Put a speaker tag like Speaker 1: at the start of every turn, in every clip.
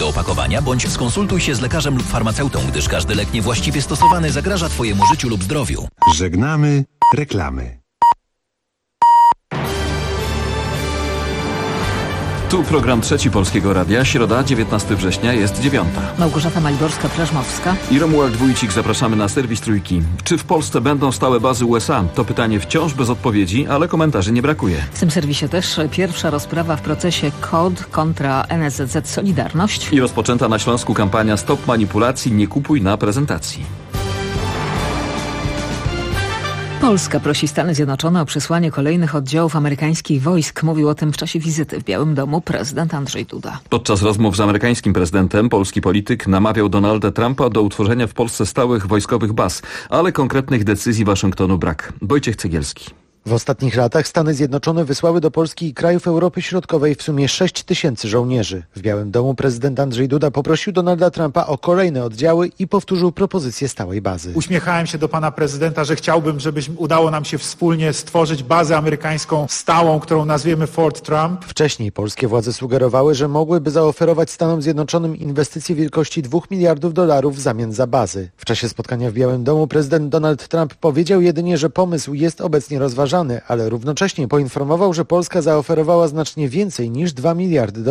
Speaker 1: opakowania bądź skonsultuj się z lekarzem lub farmaceutą, gdyż każdy lek niewłaściwie stosowany zagraża Twojemu życiu lub zdrowiu.
Speaker 2: Żegnamy reklamy.
Speaker 3: Tu program Trzeci Polskiego Radia. Środa, 19 września, jest 9.
Speaker 4: Małgorzata Maliborska-Prażmowska
Speaker 3: I Romuald Wójcik. Zapraszamy na serwis Trójki. Czy w Polsce będą stałe bazy USA? To pytanie wciąż bez odpowiedzi, ale komentarzy nie brakuje.
Speaker 4: W tym serwisie też pierwsza rozprawa w procesie KOD kontra NSZZ Solidarność.
Speaker 3: I rozpoczęta na Śląsku kampania Stop Manipulacji, nie kupuj na prezentacji.
Speaker 4: Polska prosi Stany Zjednoczone o przysłanie kolejnych oddziałów amerykańskich wojsk. Mówił o tym w czasie wizyty w Białym Domu prezydent Andrzej Duda.
Speaker 3: Podczas rozmów z amerykańskim prezydentem polski polityk namawiał Donalda Trumpa do utworzenia w Polsce stałych wojskowych baz, ale konkretnych decyzji Waszyngtonu brak. Wojciech Cegielski.
Speaker 5: W ostatnich latach Stany Zjednoczone wysłały do Polski i krajów Europy Środkowej w sumie 6 000 żołnierzy. W Białym Domu prezydent Andrzej Duda poprosił Donalda Trumpa o kolejne oddziały i powtórzył propozycję stałej bazy.
Speaker 6: Uśmiechałem się do pana prezydenta, że chciałbym, żeby udało nam się wspólnie stworzyć bazę amerykańską stałą, którą nazwiemy Fort Trump.
Speaker 5: Wcześniej polskie władze sugerowały, że mogłyby zaoferować Stanom Zjednoczonym inwestycje wielkości $2 miliardów w zamian za bazy. W czasie spotkania w Białym Domu prezydent Donald Trump powiedział jedynie, że pomysł jest obecnie rozważany, ale równocześnie poinformował, że Polska zaoferowała znacznie więcej niż $2 miliardy.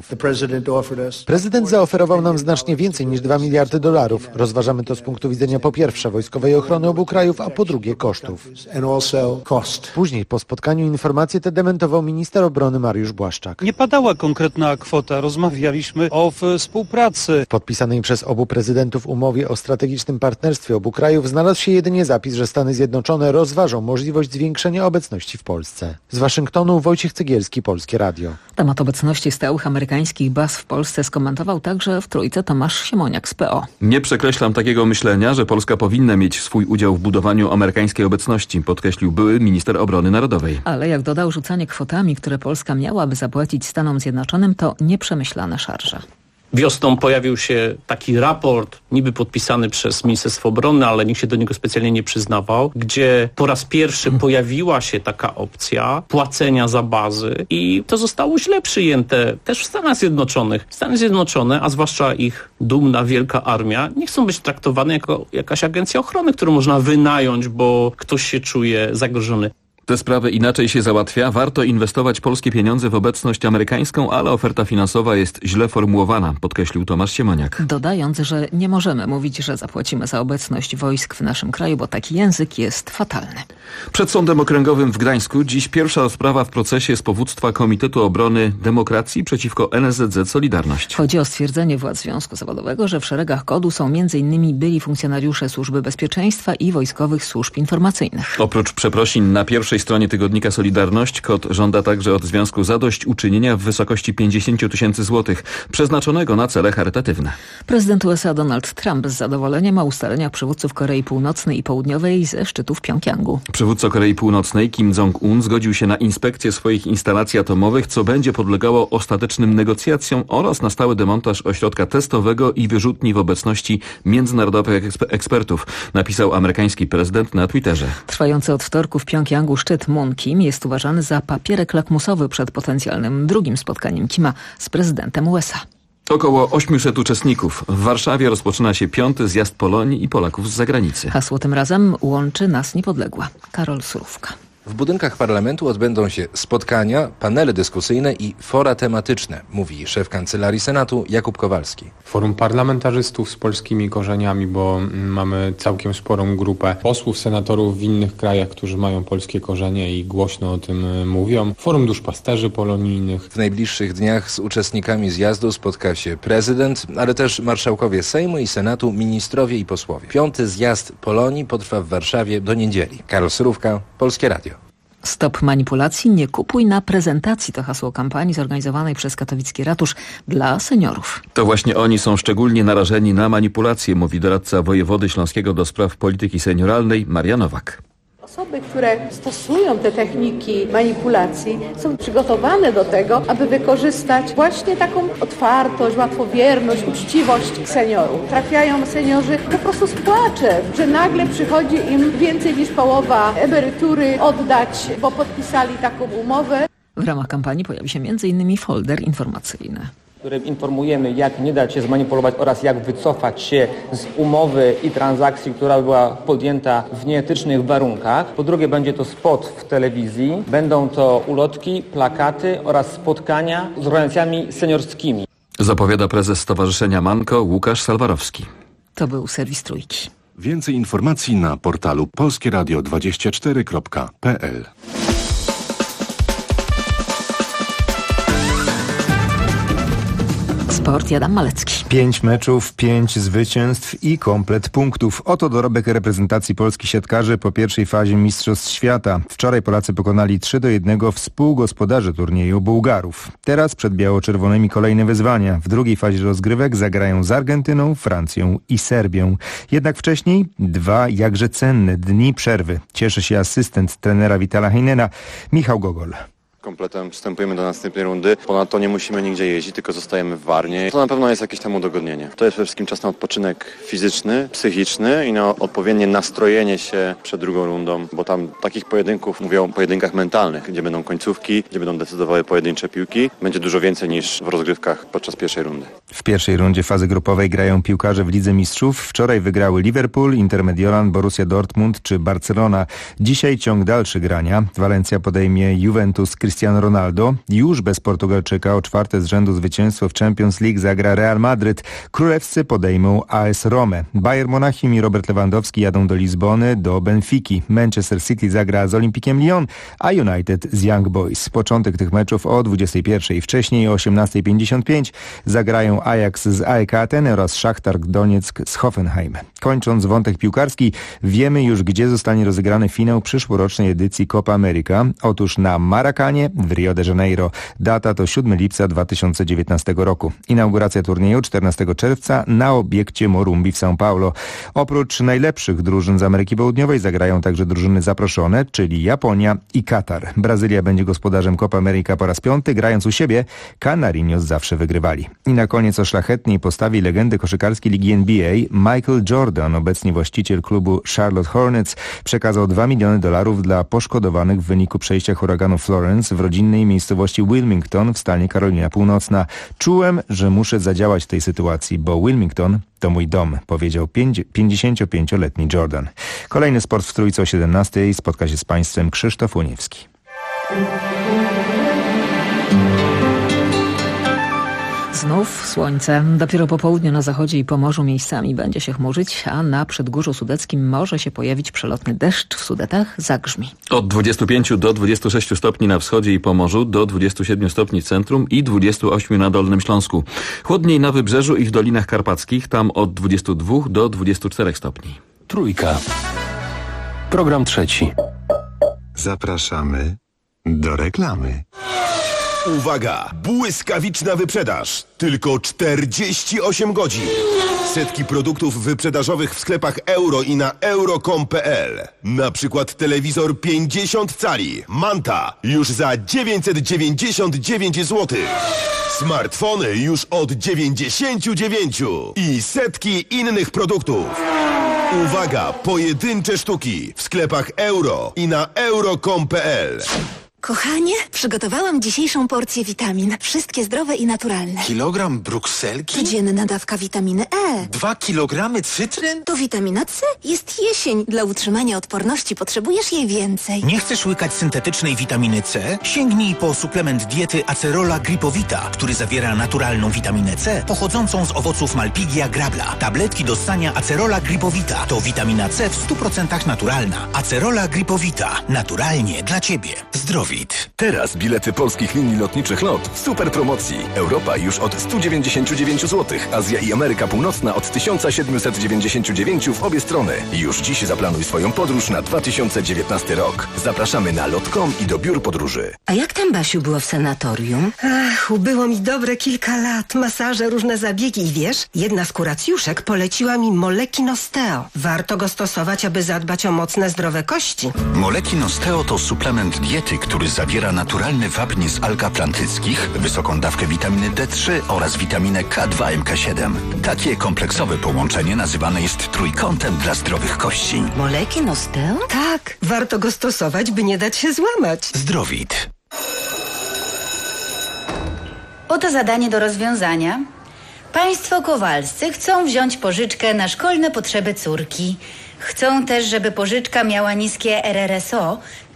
Speaker 5: Prezydent zaoferował nam znacznie więcej niż $2 miliardy. Rozważamy to z punktu widzenia po pierwsze wojskowej ochrony obu krajów, a po drugie kosztów. Później po spotkaniu informacje te dementował minister obrony Mariusz Błaszczak.
Speaker 7: Nie padała konkretna kwota, rozmawialiśmy o współpracy.
Speaker 5: W podpisanej przez obu prezydentów umowie o strategicznym partnerstwie obu krajów znalazł się jedynie zapis, że Stany Zjednoczone rozważą możliwość zwiększenia obecności w Polsce. Z Waszyngtonu Wojciech Cegielski, Polskie Radio.
Speaker 4: Temat obecności stałych amerykańskich baz w Polsce skomentował także w Trójce Tomasz Siemoniak z PO.
Speaker 3: Nie przekreślam takiego myślenia, że Polska powinna mieć swój udział w budowaniu amerykańskiej obecności, podkreślił były minister obrony narodowej.
Speaker 4: Ale jak dodał, rzucanie kwotami, które Polska miałaby zapłacić Stanom Zjednoczonym, to nieprzemyślane szarże.
Speaker 8: Wiosną pojawił się taki raport, niby podpisany przez Ministerstwo Obrony, ale nikt się do niego specjalnie nie przyznawał, gdzie po raz pierwszy pojawiła się taka opcja płacenia za bazy i to zostało źle przyjęte też w Stanach Zjednoczonych. Stany Zjednoczone, a zwłaszcza ich dumna wielka armia, nie chcą być traktowane jako jakaś agencja ochrony, którą można wynająć, bo ktoś się czuje zagrożony.
Speaker 3: Te sprawy inaczej się załatwia. Warto inwestować polskie pieniądze w obecność amerykańską, ale oferta finansowa jest źle formułowana, podkreślił Tomasz Siemoniak.
Speaker 4: Dodając, że nie możemy mówić, że zapłacimy za obecność wojsk w naszym kraju, bo taki język jest fatalny.
Speaker 3: Przed Sądem Okręgowym w Gdańsku dziś pierwsza rozprawa w procesie z powództwa Komitetu Obrony Demokracji przeciwko NSZZ Solidarność.
Speaker 4: Chodzi o stwierdzenie władz Związku Zawodowego, że w szeregach KOD-u są m.in. byli funkcjonariusze Służby Bezpieczeństwa i wojskowych służb informacyjnych.
Speaker 3: Oprócz przeprosin na pierwszej stronie tygodnika Solidarność KOD żąda także od związku zadośćuczynienia w wysokości 50 000 złotych, przeznaczonego na cele charytatywne.
Speaker 4: Prezydent USA Donald Trump z zadowoleniem o ustaleniach przywódców Korei Północnej i Południowej ze szczytu w Pjongjangu.
Speaker 3: Przywódca Korei Północnej Kim Jong-un zgodził się na inspekcję swoich instalacji atomowych, co będzie podlegało ostatecznym negocjacjom oraz na stały demontaż ośrodka testowego i wyrzutni w obecności międzynarodowych ekspertów, napisał amerykański prezydent na Twitterze.
Speaker 4: Trwający od wtorku w Pjongjangu szczyt Moon Kim jest uważany za papierek lakmusowy przed potencjalnym drugim spotkaniem Kima z prezydentem USA.
Speaker 3: Około 800 uczestników. W Warszawie rozpoczyna się 5. zjazd Polonii i Polaków z zagranicy.
Speaker 4: Hasło tym razem łączy nas niepodległa. Karol Surówka.
Speaker 9: W budynkach parlamentu odbędą się spotkania, panele dyskusyjne i fora tematyczne, mówi szef Kancelarii Senatu Jakub Kowalski.
Speaker 10: Forum parlamentarzystów z polskimi korzeniami, bo mamy całkiem sporą grupę posłów, senatorów w innych krajach, którzy mają polskie korzenie i głośno o tym mówią. Forum duszpasterzy polonijnych.
Speaker 9: W najbliższych dniach z uczestnikami zjazdu spotka się prezydent, ale też marszałkowie Sejmu i Senatu, ministrowie i posłowie. 5. zjazd Polonii potrwa w Warszawie do niedzieli. Karol Surówka, Polskie Radio.
Speaker 4: Stop manipulacji, nie kupuj na prezentacji to hasło kampanii zorganizowanej przez katowicki ratusz dla seniorów.
Speaker 3: To właśnie oni są szczególnie narażeni na manipulacje, mówi doradca wojewody śląskiego do spraw polityki senioralnej Maria Nowak.
Speaker 11: Osoby, które stosują te techniki manipulacji, są przygotowane do tego, aby wykorzystać właśnie taką otwartość, łatwowierność, uczciwość seniorów. Trafiają seniorzy po prostu z płaczem, że nagle przychodzi im więcej niż połowa emerytury oddać, bo podpisali taką umowę.
Speaker 4: W ramach kampanii pojawi się m.in. folder informacyjny.
Speaker 12: którym informujemy, jak nie dać się zmanipulować oraz jak wycofać się z umowy i transakcji, która była podjęta w nieetycznych warunkach. Po drugie, będzie to spot w telewizji, będą to ulotki, plakaty oraz spotkania z organizacjami seniorskimi.
Speaker 3: Zapowiada prezes Stowarzyszenia Manko Łukasz Salwarowski.
Speaker 4: To był serwis Trójki.
Speaker 2: Więcej informacji na portalu polskieradio24.pl.
Speaker 4: Sport, Adam Malecki.
Speaker 13: 5 meczów, 5 zwycięstw i komplet punktów. Oto dorobek reprezentacji polskich siatkarzy po pierwszej fazie Mistrzostw Świata. Wczoraj Polacy pokonali 3-1 współgospodarzy turnieju Bułgarów. Teraz przed biało-czerwonymi kolejne wyzwania. W drugiej fazie rozgrywek zagrają z Argentyną, Francją i Serbią. Jednak wcześniej 2 jakże cenne dni przerwy. Cieszy się asystent trenera Vitala Heinena, Michał Gogol.
Speaker 14: Kompletem przystępujemy do następnej rundy. Ponadto nie musimy nigdzie jeździć, tylko zostajemy w Warnie. To na pewno jest jakieś tam udogodnienie. To jest przede wszystkim czas na odpoczynek fizyczny, psychiczny i na odpowiednie nastrojenie się przed drugą rundą, bo tam takich pojedynków, mówię o pojedynkach mentalnych, gdzie będą końcówki, gdzie będą decydowały pojedyncze piłki, będzie dużo więcej niż w rozgrywkach podczas pierwszej rundy.
Speaker 13: W pierwszej rundzie fazy grupowej grają piłkarze w Lidze Mistrzów. Wczoraj wygrały Liverpool, Inter Mediolan, Borussia Dortmund czy Barcelona. Dzisiaj ciąg dalszy grania. Walencja podejmie Juventus Cristiano Ronaldo. Już bez Portugalczyka o 4. z rzędu zwycięstwo w Champions League zagra Real Madryt. Królewscy podejmą AS Romę. Bayern Monachium i Robert Lewandowski jadą do Lizbony, do Benfiki. Manchester City zagra z Olympikiem Lyon, a United z Young Boys. Początek tych meczów o 21:00. Wcześniej o 18:55 zagrają Ajax z AEK Ateny oraz Szachtar Donieck z Hoffenheim. Kończąc wątek piłkarski, wiemy już, gdzie zostanie rozegrany finał przyszłorocznej edycji Copa America. Otóż na Maracanie w Rio de Janeiro. Data to 7 lipca 2019 roku. Inauguracja turnieju 14 czerwca na obiekcie Morumbi w São Paulo. Oprócz najlepszych drużyn z Ameryki Południowej zagrają także drużyny zaproszone, czyli Japonia i Katar. Brazylia będzie gospodarzem Copa America po raz 5, grając u siebie. Canarinos zawsze wygrywali. I na koniec o szlachetnej postawie legendy koszykarskiej ligi NBA Michael Jordan, obecnie właściciel klubu Charlotte Hornets, przekazał $2 miliony dla poszkodowanych w wyniku przejścia huraganu Florence w rodzinnej miejscowości Wilmington w stanie Karolina Północna. Czułem, że muszę zadziałać w tej sytuacji, bo Wilmington to mój dom, powiedział 55-letni Jordan. Kolejny sport w Trójce o 17:00. Spotka się z Państwem Krzysztof Łoniewski.
Speaker 4: Znów słońce. Dopiero po południu na zachodzie i Pomorzu miejscami będzie się chmurzyć, a na Przedgórzu Sudeckim może się pojawić przelotny deszcz. W Sudetach zagrzmi.
Speaker 3: Od 25 do 26 stopni na wschodzie i Pomorzu, do 27 stopni w centrum i 28 na Dolnym Śląsku. Chłodniej na Wybrzeżu i w Dolinach Karpackich, tam od 22 do 24 stopni.
Speaker 1: Trójka. Program trzeci.
Speaker 2: Zapraszamy do reklamy.
Speaker 15: Uwaga! Błyskawiczna wyprzedaż! Tylko 48 godzin! Setki produktów wyprzedażowych w sklepach Euro i na euro.com.pl. Na przykład telewizor 50 cali Manta już za 999 zł. Smartfony już od 99 i setki innych produktów. Uwaga! Pojedyncze sztuki w sklepach Euro i na euro.com.pl.
Speaker 16: Kochanie, przygotowałam dzisiejszą porcję witamin. Wszystkie zdrowe i naturalne.
Speaker 17: Kilogram brukselki?
Speaker 16: Codzienna dawka witaminy E.
Speaker 17: 2 kilogramy cytryn?
Speaker 16: To witamina C. Jest jesień. Dla utrzymania odporności potrzebujesz jej więcej.
Speaker 17: Nie chcesz łykać syntetycznej witaminy C? Sięgnij po suplement diety Acerola Gripowita, który zawiera naturalną witaminę C pochodzącą z owoców Malpighia grabla. Tabletki do ssania Acerola Gripowita to witamina C w 100% naturalna. Acerola Gripowita. Naturalnie dla Ciebie. Zdrowie.
Speaker 18: Teraz bilety polskich linii lotniczych LOT w super promocji. Europa już od 199 zł, Azja i Ameryka Północna od 1799 w obie strony. Już dziś zaplanuj swoją podróż na 2019 rok. Zapraszamy na lot.com i do biur podróży.
Speaker 19: A jak tam, Basiu, było w sanatorium?
Speaker 20: Ach, ubyło mi dobre kilka lat. Masaże, różne zabiegi i wiesz, jedna z kuracjuszek poleciła mi Moleki Nosteo. Warto go stosować, aby zadbać o mocne, zdrowe kości.
Speaker 21: Moleki Nosteo to suplement diety, który zawiera naturalny wapń z alg atlantyckich, wysoką dawkę witaminy D3 oraz witaminę K2 MK7. Takie kompleksowe połączenie nazywane jest trójkątem dla zdrowych kości.
Speaker 19: Moleki Nosteo?
Speaker 20: Tak, warto go stosować, by nie dać się złamać.
Speaker 21: Zdrowit.
Speaker 6: Oto zadanie do rozwiązania. Państwo Kowalscy chcą wziąć pożyczkę na szkolne potrzeby córki. Chcą też, żeby pożyczka miała niskie RRSO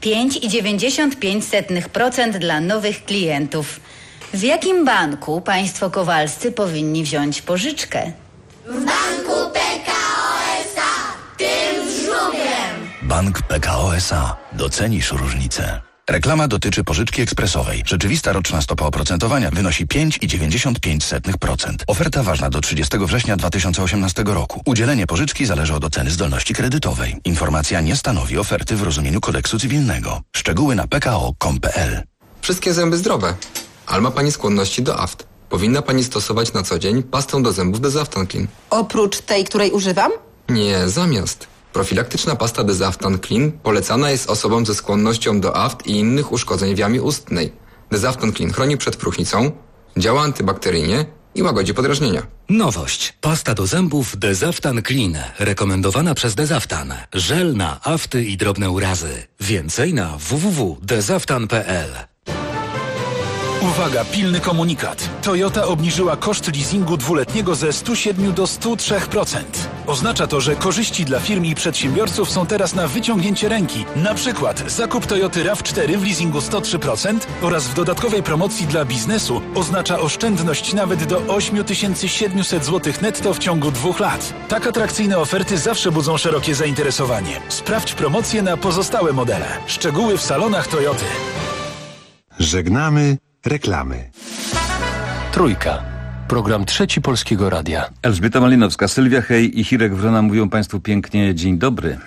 Speaker 6: 5,95% dla nowych klientów. W jakim banku państwo Kowalscy powinni wziąć pożyczkę?
Speaker 22: W banku PKO SA, tym z żółwiem.
Speaker 21: Bank PKO SA. Docenisz różnicę. Reklama dotyczy pożyczki ekspresowej. Rzeczywista roczna stopa oprocentowania wynosi 5,95%. Oferta ważna do 30 września 2018 roku. Udzielenie pożyczki zależy od oceny zdolności kredytowej. Informacja nie stanowi oferty w rozumieniu kodeksu cywilnego. Szczegóły na pko.com.pl.
Speaker 23: Wszystkie zęby zdrowe. Ale ma Pani skłonności do aft. Powinna Pani stosować na co dzień pastę do zębów Desaftan Clean.
Speaker 24: Oprócz tej, której używam?
Speaker 23: Nie, zamiast. Profilaktyczna pasta Desaftan Clean polecana jest osobom ze skłonnością do aft i innych uszkodzeń w jamie ustnej. Desaftan Clean chroni przed próchnicą, działa antybakteryjnie i łagodzi podrażnienia.
Speaker 25: Nowość. Pasta do zębów Desaftan Clean. Rekomendowana przez Desaftan. Żel na afty i drobne urazy. Więcej na www.desaftan.pl.
Speaker 26: Uwaga, pilny komunikat. Toyota obniżyła koszt leasingu dwuletniego ze 107 do 103%. Oznacza to, że korzyści dla firm i przedsiębiorców są teraz na wyciągnięcie ręki. Na przykład zakup Toyoty RAV4 w leasingu 103% oraz w dodatkowej promocji dla biznesu oznacza oszczędność nawet do 8700 zł netto w ciągu 2 lat. Tak atrakcyjne oferty zawsze budzą szerokie zainteresowanie. Sprawdź promocje na pozostałe modele. Szczegóły w salonach Toyoty.
Speaker 2: Żegnamy reklamy.
Speaker 27: Trójka. Program Trzeci Polskiego Radia.
Speaker 3: Elżbieta Malinowska, Sylwia Hej i Hirek Wrona mówią Państwu pięknie dzień dobry.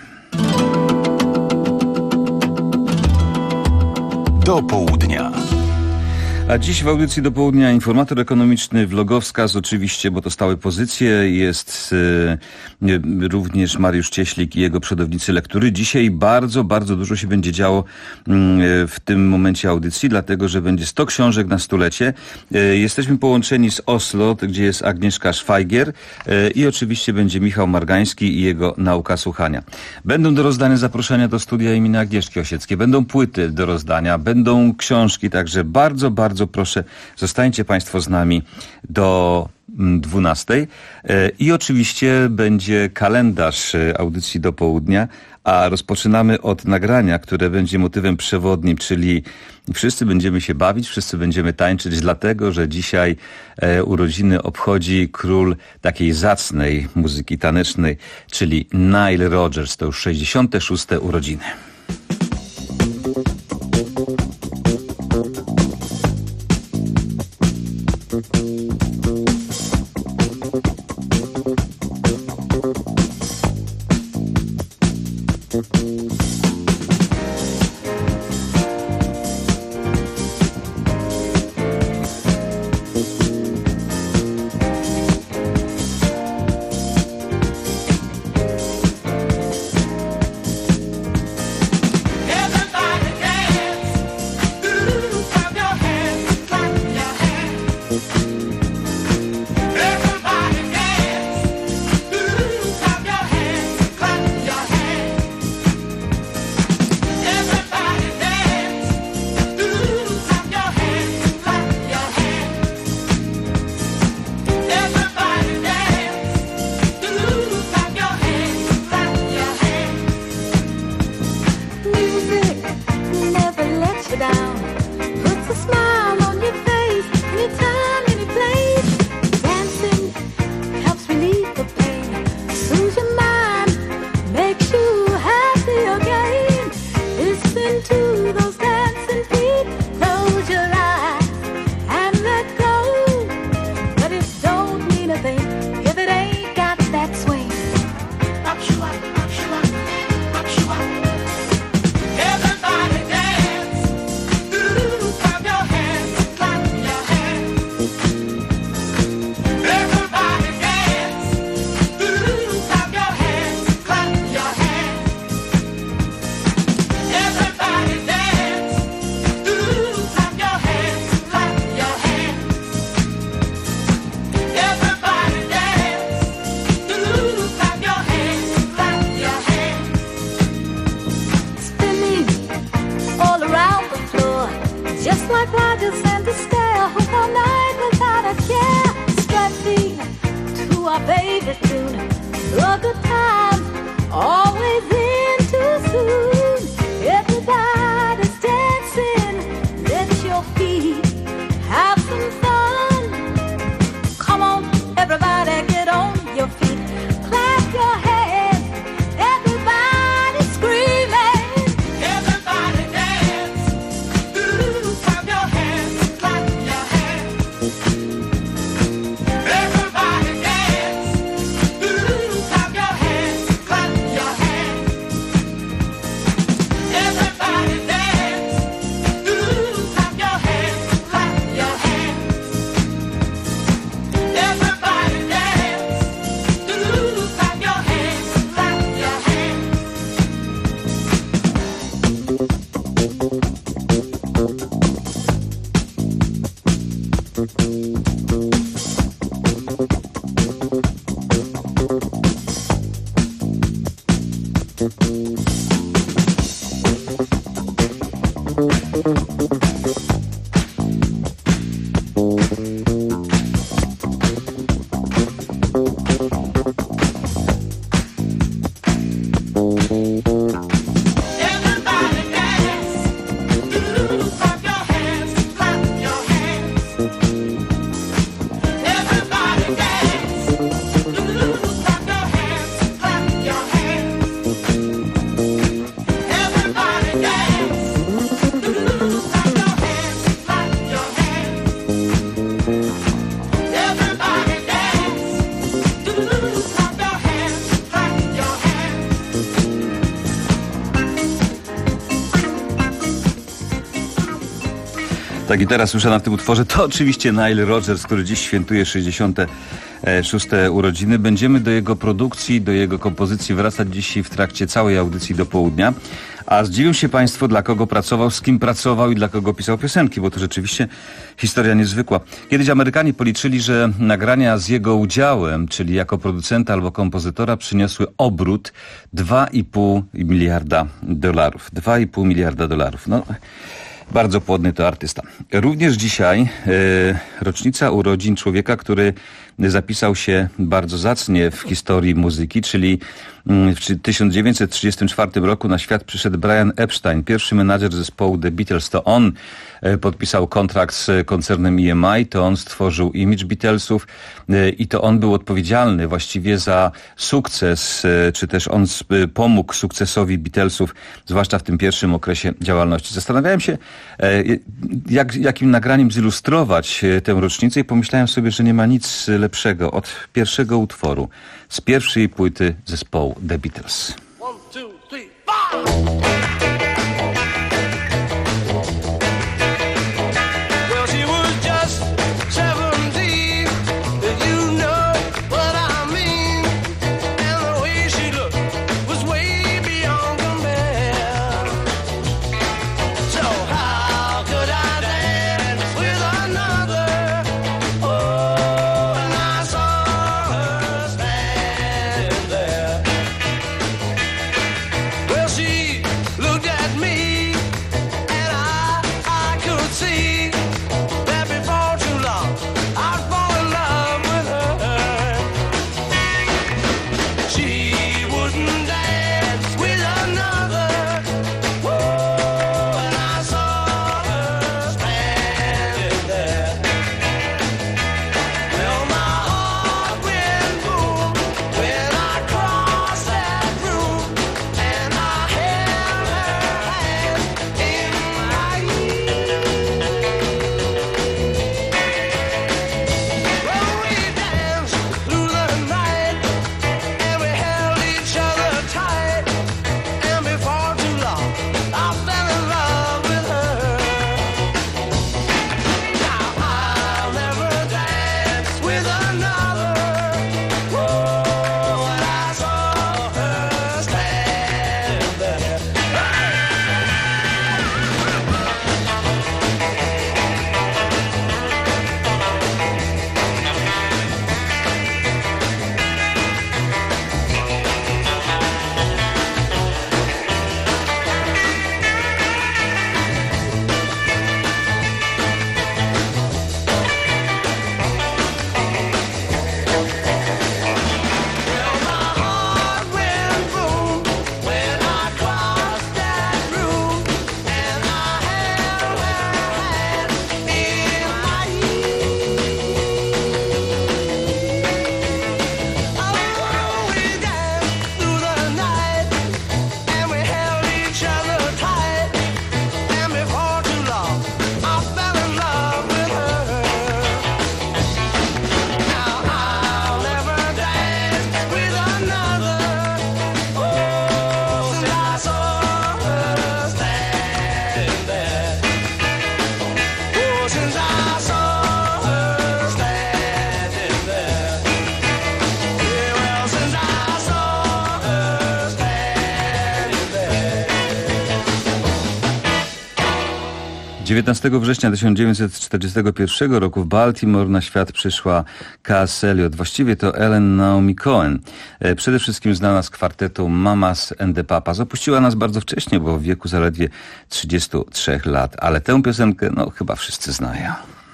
Speaker 18: Do południa.
Speaker 3: A dziś w audycji do południa informator ekonomiczny, vlogowskaz oczywiście, bo to stałe pozycje. Jest również Mariusz Cieślik i jego przodownicy lektury. Dzisiaj bardzo, bardzo dużo się będzie działo w tym momencie audycji, dlatego że będzie 100 książek na stulecie. Jesteśmy połączeni z Oslo, gdzie jest Agnieszka Szwajgier i oczywiście będzie Michał Margański i jego nauka słuchania. Będą do rozdania zaproszenia do studia imienia Agnieszki Osieckiej. Będą płyty do rozdania, będą książki, także bardzo, bardzo proszę, zostańcie Państwo z nami do 12. I oczywiście będzie kalendarz audycji do południa, a rozpoczynamy od nagrania, które będzie motywem przewodnim, czyli wszyscy będziemy się bawić, wszyscy będziemy tańczyć, dlatego że dzisiaj urodziny obchodzi król takiej zacnej muzyki tanecznej, czyli Nile Rodgers. To już 66. urodziny.
Speaker 5: attitude. A good time, always in too soon. Everybody's dancing, let your feet have some fun. Come on, everybody, get on your feet. Clap your hands, everybody screaming. Everybody dance, ooh, clap your hands, clap your hands. Everybody dance, ooh, clap your hands, clap your hands. Everybody dance, ooh, clap your hands, clap your hands. Everybody dance, ooh, clap your hands, clap your hands.
Speaker 7: Tak, i teraz słyszana w tym utworze to oczywiście Nile Rodgers, który dziś świętuje 66. urodziny. Będziemy do jego produkcji, do jego kompozycji wracać dzisiaj w trakcie całej audycji do południa. A zdziwią się Państwo, dla kogo pracował, z kim pracował i dla kogo pisał piosenki, bo to rzeczywiście historia niezwykła. Kiedyś Amerykanie policzyli, że nagrania z jego udziałem, czyli jako producenta albo kompozytora, przyniosły obrót $2,5 miliarda. $2,5 miliarda. No, bardzo płodny to artysta. Również dzisiaj rocznica urodzin człowieka, który zapisał się bardzo zacnie w historii muzyki, czyli w 1934 roku na świat przyszedł Brian Epstein, pierwszy menadżer zespołu The Beatles. To on podpisał kontrakt z koncernem EMI, to on stworzył image Beatlesów i to on był odpowiedzialny właściwie za sukces, czy też on pomógł sukcesowi Beatlesów, zwłaszcza w tym pierwszym okresie działalności. Zastanawiałem się, jakim nagraniem zilustrować tę rocznicę i pomyślałem sobie, że nie ma nic lepszego od pierwszego utworu z pierwszej płyty zespołu The Beatles.
Speaker 22: 1, 2, 3, 4!
Speaker 7: 19 września 1941 roku w Baltimore na świat przyszła Cass Elliot. Właściwie to Ellen Naomi Cohen. Przede wszystkim znana z kwartetu Mamas and the Papas. Opuściła nas bardzo wcześnie, bo w wieku zaledwie 33 lat. Ale tę piosenkę, no, chyba wszyscy znają.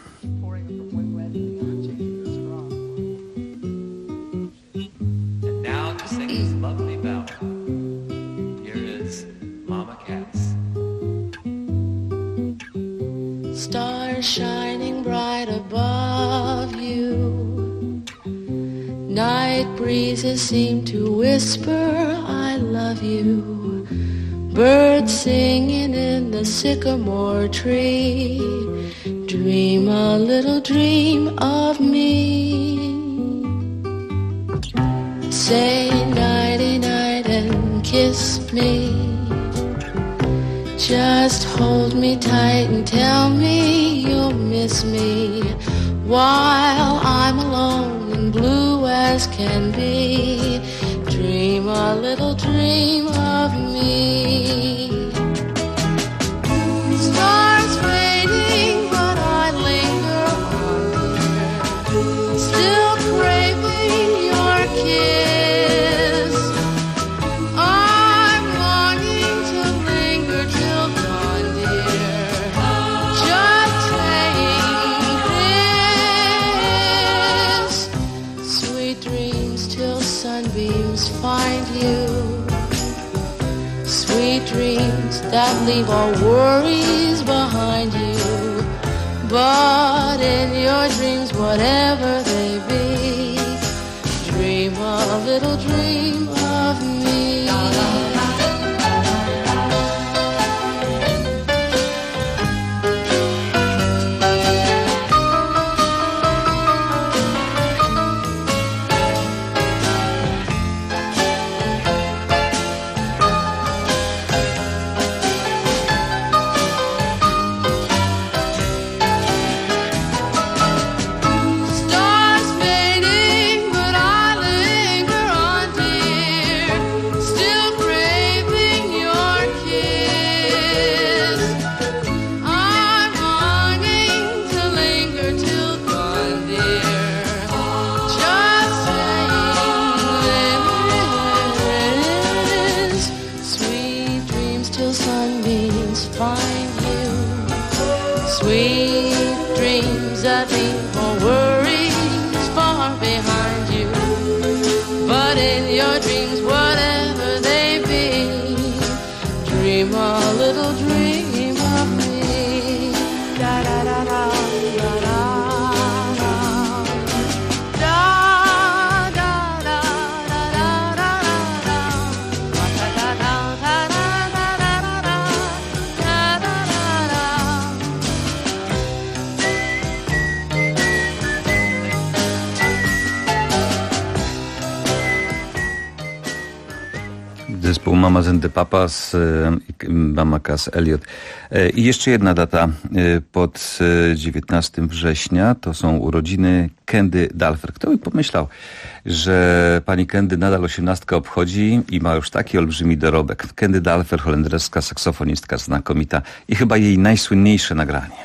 Speaker 8: Stars shining bright above you. Night breezes seem to whisper, I love you. Birds singing in the sycamore tree. Dream a little dream of me. Say nighty night and kiss me. Just hold me tight and tell me you'll miss me while I'm alone and blue as can be. Dream a little dream of me. Stars fading, but I linger on, dear, still craving your kiss. Find you, sweet dreams that leave all worries behind you. But in your dreams, whatever they be, dream a little dream of me.
Speaker 7: Zespół Mamas and the Papas i mama Cass Elliot. I jeszcze jedna data pod 19 września to są urodziny Candy Dulfer. Kto by pomyślał, że pani Candy nadal 18 obchodzi i ma już taki olbrzymi dorobek. Candy Dulfer, holenderska saksofonistka znakomita i chyba jej najsłynniejsze nagranie.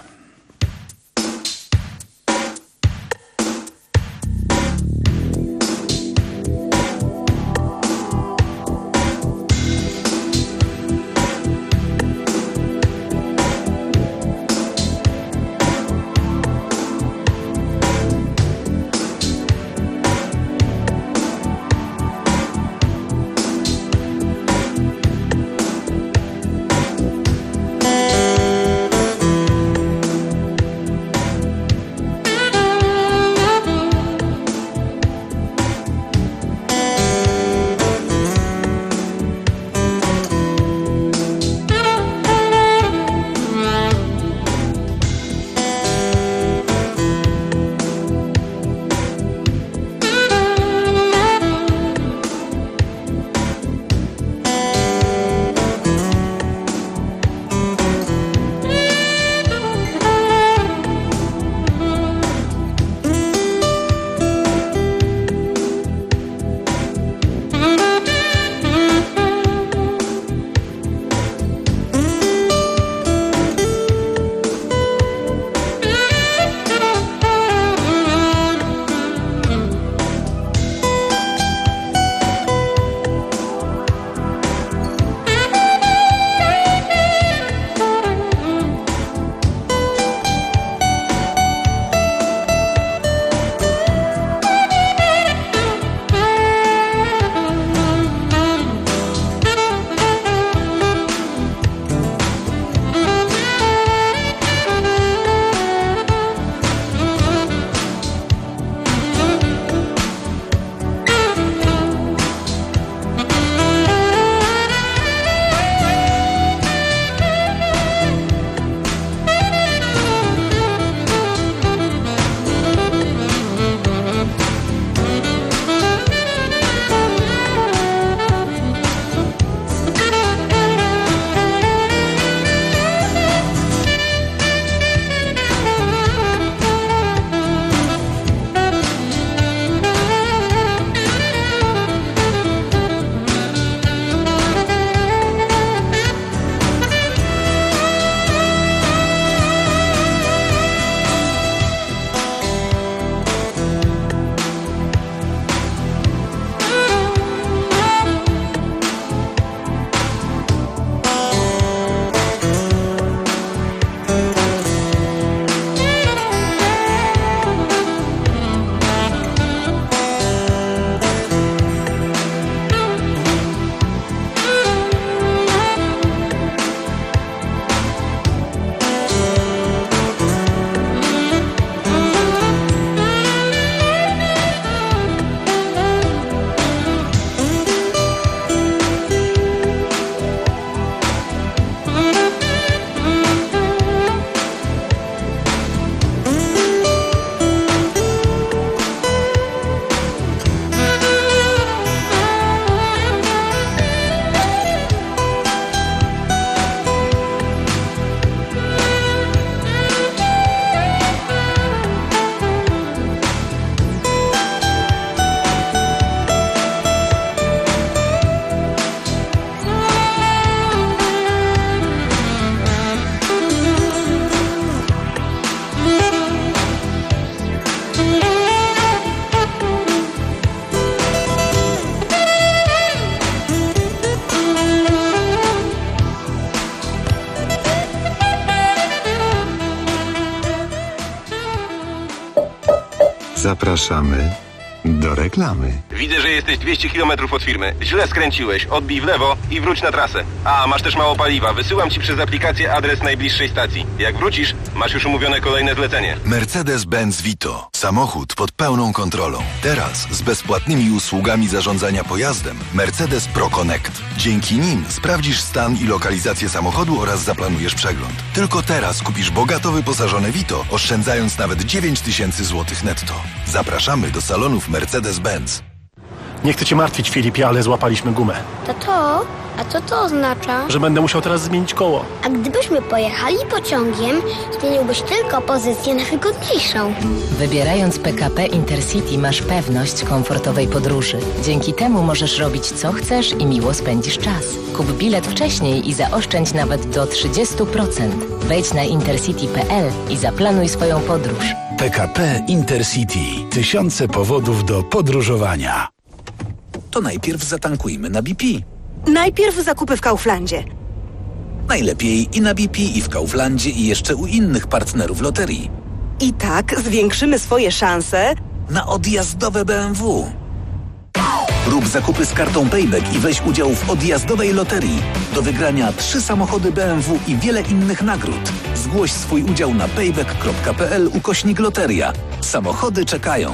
Speaker 2: Zapraszamy do reklamy.
Speaker 4: Widzę, że jesteś 200 km od firmy. Źle skręciłeś. Odbij w lewo i wróć na trasę. A, masz też mało paliwa. Wysyłam ci przez aplikację adres najbliższej stacji. Jak wrócisz, masz już umówione kolejne zlecenie.
Speaker 9: Mercedes-Benz Vito. Samochód pod pełną kontrolą. Teraz z bezpłatnymi usługami zarządzania pojazdem Mercedes Pro Connect. Dzięki nim sprawdzisz stan i lokalizację samochodu oraz zaplanujesz przegląd. Tylko teraz kupisz bogato wyposażone Vito, oszczędzając nawet 9000 zł netto. Zapraszamy do salonów Mercedes-Benz.
Speaker 10: Nie chcę cię martwić, Filipie, ale złapaliśmy gumę.
Speaker 11: Tato, a co to oznacza?
Speaker 10: Że będę musiał teraz zmienić koło.
Speaker 11: A gdybyśmy pojechali pociągiem, zmieniłbyś tylko pozycję na wygodniejszą.
Speaker 19: Wybierając PKP Intercity masz pewność komfortowej podróży. Dzięki temu możesz robić co chcesz i miło spędzisz czas. Kup bilet wcześniej i zaoszczędź nawet do 30%. Wejdź na intercity.pl i zaplanuj swoją podróż.
Speaker 26: PKP Intercity. Tysiące powodów do podróżowania.
Speaker 17: To najpierw zatankujmy na BP.
Speaker 16: Najpierw zakupy w Kauflandzie.
Speaker 17: Najlepiej i na BP, i w Kauflandzie, i jeszcze u innych partnerów loterii.
Speaker 16: I tak zwiększymy swoje szanse
Speaker 17: na odjazdowe BMW. Rób zakupy z kartą Payback i weź udział w odjazdowej loterii. Do wygrania 3 samochody BMW i wiele innych nagród. Zgłoś swój udział na payback.pl/loteria. Samochody czekają.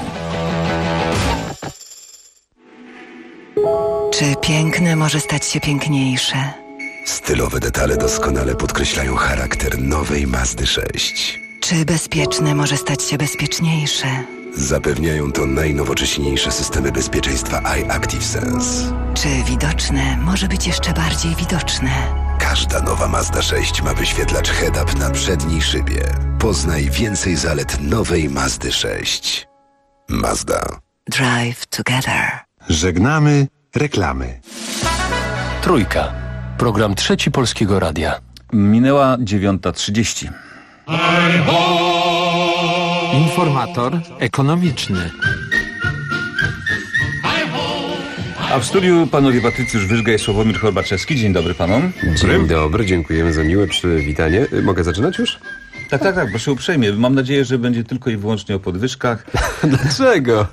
Speaker 16: Czy piękne może stać się piękniejsze?
Speaker 15: Stylowe detale doskonale podkreślają charakter nowej Mazdy 6.
Speaker 16: Czy bezpieczne może stać się bezpieczniejsze?
Speaker 15: Zapewniają to najnowocześniejsze systemy bezpieczeństwa iActiveSense.
Speaker 16: Czy widoczne może być jeszcze bardziej widoczne?
Speaker 15: Każda nowa Mazda 6 ma wyświetlacz head-up na przedniej szybie. Poznaj więcej zalet nowej Mazdy 6. Mazda.
Speaker 16: Drive together.
Speaker 2: Żegnamy reklamy.
Speaker 27: Trójka. Program Trzeci Polskiego Radia.
Speaker 7: Minęła 9:30.
Speaker 12: Informator ekonomiczny.
Speaker 7: A w studiu panowie Patrycjusz Wyżga i Sławomir Horbaczewski. Dzień dobry panom.
Speaker 13: Dzień dobry, dziękujemy za miłe przywitanie. Mogę zaczynać już?
Speaker 7: Tak, proszę uprzejmie. Mam nadzieję, że będzie tylko i wyłącznie o podwyżkach.
Speaker 13: Dlaczego?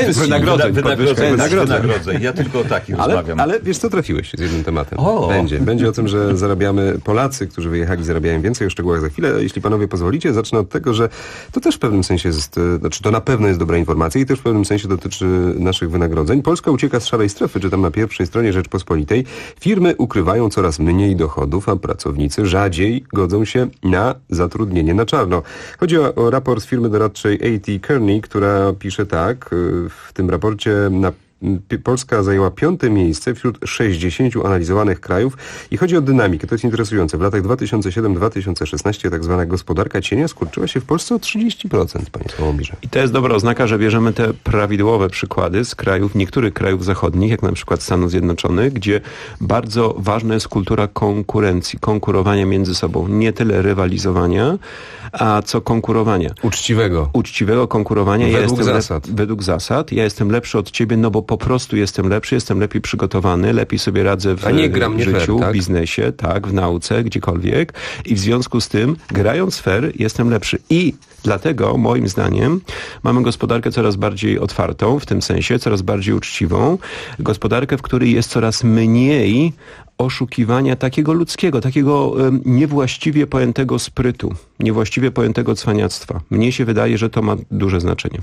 Speaker 7: Wynagrodzeń. Ja tylko o takich rozmawiam.
Speaker 13: Ale wiesz co, trafiłeś z jednym tematem. Będzie o tym, że zarabiamy, Polacy, którzy wyjechali, zarabiają więcej, o szczegółach za chwilę. Jeśli panowie pozwolicie, zacznę od tego, że to też w pewnym sensie jest, to na pewno jest dobra informacja i też w pewnym sensie dotyczy naszych wynagrodzeń. Polska ucieka z szarej strefy, czytam na pierwszej stronie Rzeczpospolitej. Firmy ukrywają coraz mniej dochodów, a pracownicy rzadziej godzą się na zatrudnienie na czarno. Chodzi o raport firmy doradczej A.T. Kearney, która pisze tak, w tym raporcie Polska zajęła 5. miejsce wśród 60 analizowanych krajów i chodzi o dynamikę. To jest interesujące. W latach 2007-2016 tak zwana gospodarka cienia skurczyła się w Polsce o 30%, panie Sławomirze.
Speaker 14: I to jest dobra oznaka, że bierzemy te prawidłowe przykłady z krajów, niektórych krajów zachodnich, jak na przykład Stanów Zjednoczonych, gdzie bardzo ważna jest kultura konkurencji, konkurowania między sobą. Nie tyle rywalizowania, a co konkurowania. Uczciwego konkurowania. Według zasad. Ja jestem lepszy od ciebie, no bo po prostu jestem lepszy, jestem lepiej przygotowany, lepiej sobie radzę w życiu, w biznesie, w nauce, gdziekolwiek. I w związku z tym, grając fair, jestem lepszy. I dlatego, moim zdaniem, mamy gospodarkę coraz bardziej otwartą, w tym sensie coraz bardziej uczciwą. Gospodarkę, w której jest coraz mniej oszukiwania takiego ludzkiego, takiego niewłaściwie pojętego sprytu, niewłaściwie pojętego cwaniactwa. Mnie się wydaje, że to ma duże znaczenie.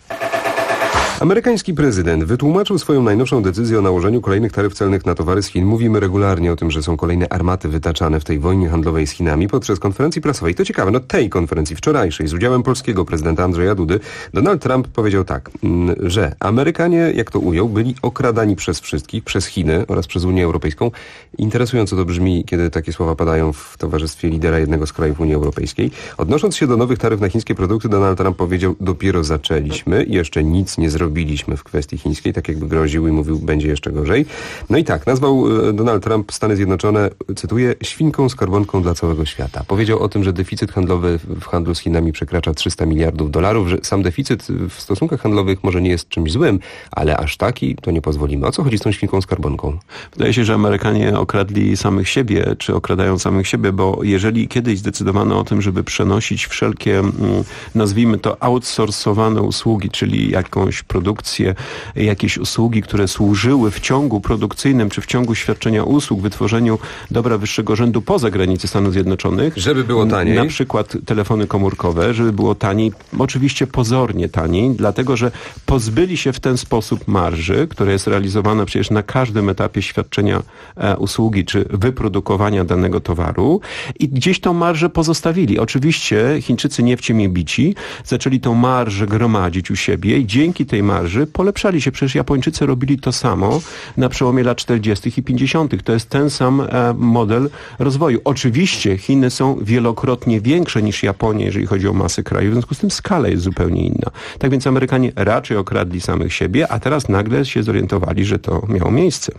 Speaker 13: Amerykański prezydent wytłumaczył swoją najnowszą decyzję o nałożeniu kolejnych taryf celnych na towary z Chin. Mówimy regularnie o tym, że są kolejne armaty wytaczane w tej wojnie handlowej z Chinami podczas konferencji prasowej. To ciekawe, tej konferencji wczorajszej z udziałem polskiego prezydenta Andrzeja Dudy Donald Trump powiedział tak, że Amerykanie, jak to ujął, byli okradani przez wszystkich, przez Chiny oraz przez Unię Europejską. Interesująco to brzmi, kiedy takie słowa padają w towarzystwie lidera jednego z krajów Unii Europejskiej. Odnosząc się do nowych taryf na chińskie produkty, Donald Trump powiedział, dopiero zaczęliśmy, jeszcze nic nie zrobiliśmy. narobiliśmy w kwestii chińskiej, tak jakby groził i mówił, będzie jeszcze gorzej. No i tak, nazwał Donald Trump Stany Zjednoczone, cytuję, świnką skarbonką dla całego świata. Powiedział o tym, że deficyt handlowy w handlu z Chinami przekracza $300 miliardów, że sam deficyt w stosunkach handlowych może nie jest czymś złym, ale aż taki to nie pozwolimy. O co chodzi z tą świnką skarbonką?
Speaker 14: Wydaje się, że Amerykanie okradli samych siebie, czy okradają samych siebie, bo jeżeli kiedyś zdecydowano o tym, żeby przenosić wszelkie, nazwijmy to, outsourcowane usługi, czyli jakąś produkcję, jakieś usługi, które służyły w ciągu produkcyjnym, czy w ciągu świadczenia usług, wytworzeniu dobra wyższego rzędu poza granice Stanów Zjednoczonych.
Speaker 13: Żeby było taniej.
Speaker 14: Na przykład telefony komórkowe, żeby było taniej, oczywiście pozornie taniej, dlatego, że pozbyli się w ten sposób marży, która jest realizowana przecież na każdym etapie świadczenia usługi, czy wyprodukowania danego towaru i gdzieś tą marżę pozostawili. Oczywiście Chińczycy nie w ciemię bici, zaczęli tą marżę gromadzić u siebie i dzięki tej marży polepszali się. Przecież Japończycy robili to samo na przełomie lat 40. i 50. To jest ten sam model rozwoju. Oczywiście Chiny są wielokrotnie większe niż Japonia, jeżeli chodzi o masę kraju, w związku z tym skala jest zupełnie inna. Tak więc Amerykanie raczej okradli samych siebie, a teraz nagle się zorientowali, że to miało miejsce.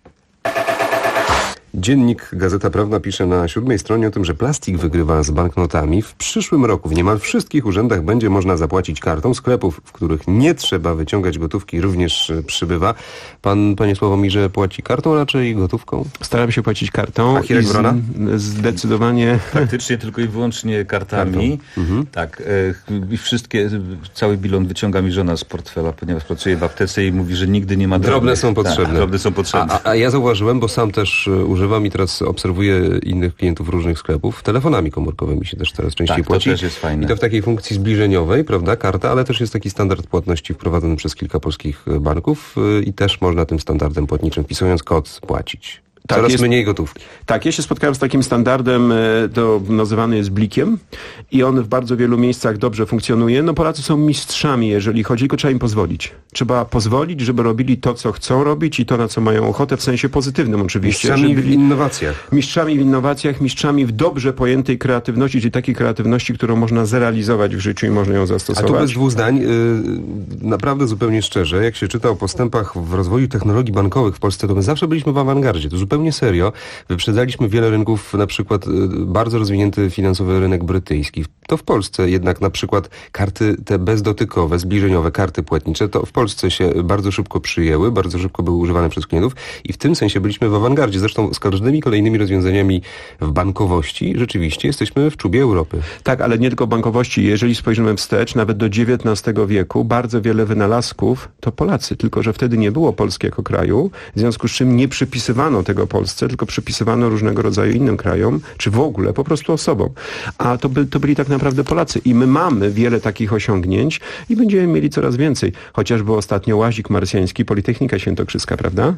Speaker 13: Dziennik Gazeta Prawna pisze na 7 stronie o tym, że plastik wygrywa z banknotami. W przyszłym roku w niemal wszystkich urzędach będzie można zapłacić kartą. Sklepów, w których nie trzeba wyciągać gotówki, również przybywa. Pan, panie Sławomirze, płaci kartą, raczej gotówką?
Speaker 14: Staram się płacić kartą.
Speaker 13: A Hirek Wrona?
Speaker 14: Zdecydowanie.
Speaker 7: Praktycznie tylko i wyłącznie kartami. Tak. I cały bilon wyciąga mi żona z portfela, ponieważ pracuje w aptece i mówi, że nigdy nie ma drobnych.
Speaker 13: Drobne są potrzebne.
Speaker 7: Tak, drobne są potrzebne.
Speaker 13: A ja zauważyłem, bo sam też używam i teraz obserwuję innych klientów różnych sklepów. Telefonami komórkowymi się też coraz częściej płaci.
Speaker 7: To też jest fajne.
Speaker 13: I to w takiej funkcji zbliżeniowej, prawda, karta, ale też jest taki standard płatności wprowadzony przez kilka polskich banków i też można tym standardem płatniczym, wpisując kod, płacić.
Speaker 14: Tak,
Speaker 13: coraz mniej gotówki.
Speaker 14: Tak, ja się spotkałem z takim standardem, to nazywany jest blikiem i on w bardzo wielu miejscach dobrze funkcjonuje. No Polacy są mistrzami, jeżeli chodzi, tylko trzeba im pozwolić. Trzeba pozwolić, żeby robili to, co chcą robić i to, na co mają ochotę, w sensie pozytywnym oczywiście.
Speaker 13: Mistrzami w innowacjach.
Speaker 14: Mistrzami w innowacjach, mistrzami w dobrze pojętej kreatywności, czyli takiej kreatywności, którą można zrealizować w życiu i można ją zastosować.
Speaker 13: A tu bez dwóch zdań, naprawdę zupełnie szczerze, jak się czyta o postępach w rozwoju technologii bankowych w Polsce, to my zawsze byliśmy w awangardzie. To zupełnie serio. Wyprzedzaliśmy wiele rynków, na przykład bardzo rozwinięty finansowy rynek brytyjski. To w Polsce jednak na przykład karty te bezdotykowe, zbliżeniowe, karty płatnicze, to w Polsce się bardzo szybko przyjęły, bardzo szybko były używane przez klientów i w tym sensie byliśmy w awangardzie. Zresztą z każdymi kolejnymi rozwiązaniami w bankowości rzeczywiście jesteśmy w czubie Europy.
Speaker 14: Tak, ale nie tylko bankowości. Jeżeli spojrzymy wstecz, nawet do XIX wieku, bardzo wiele wynalazków to Polacy, tylko że wtedy nie było Polski jako kraju, w związku z czym nie przypisywano tego Polsce, tylko przypisywano różnego rodzaju innym krajom, czy w ogóle po prostu osobom. A to byli tak naprawdę Polacy. I my mamy wiele takich osiągnięć i będziemy mieli coraz więcej. Chociażby ostatnio łazik marsjański, Politechnika Świętokrzyska, prawda?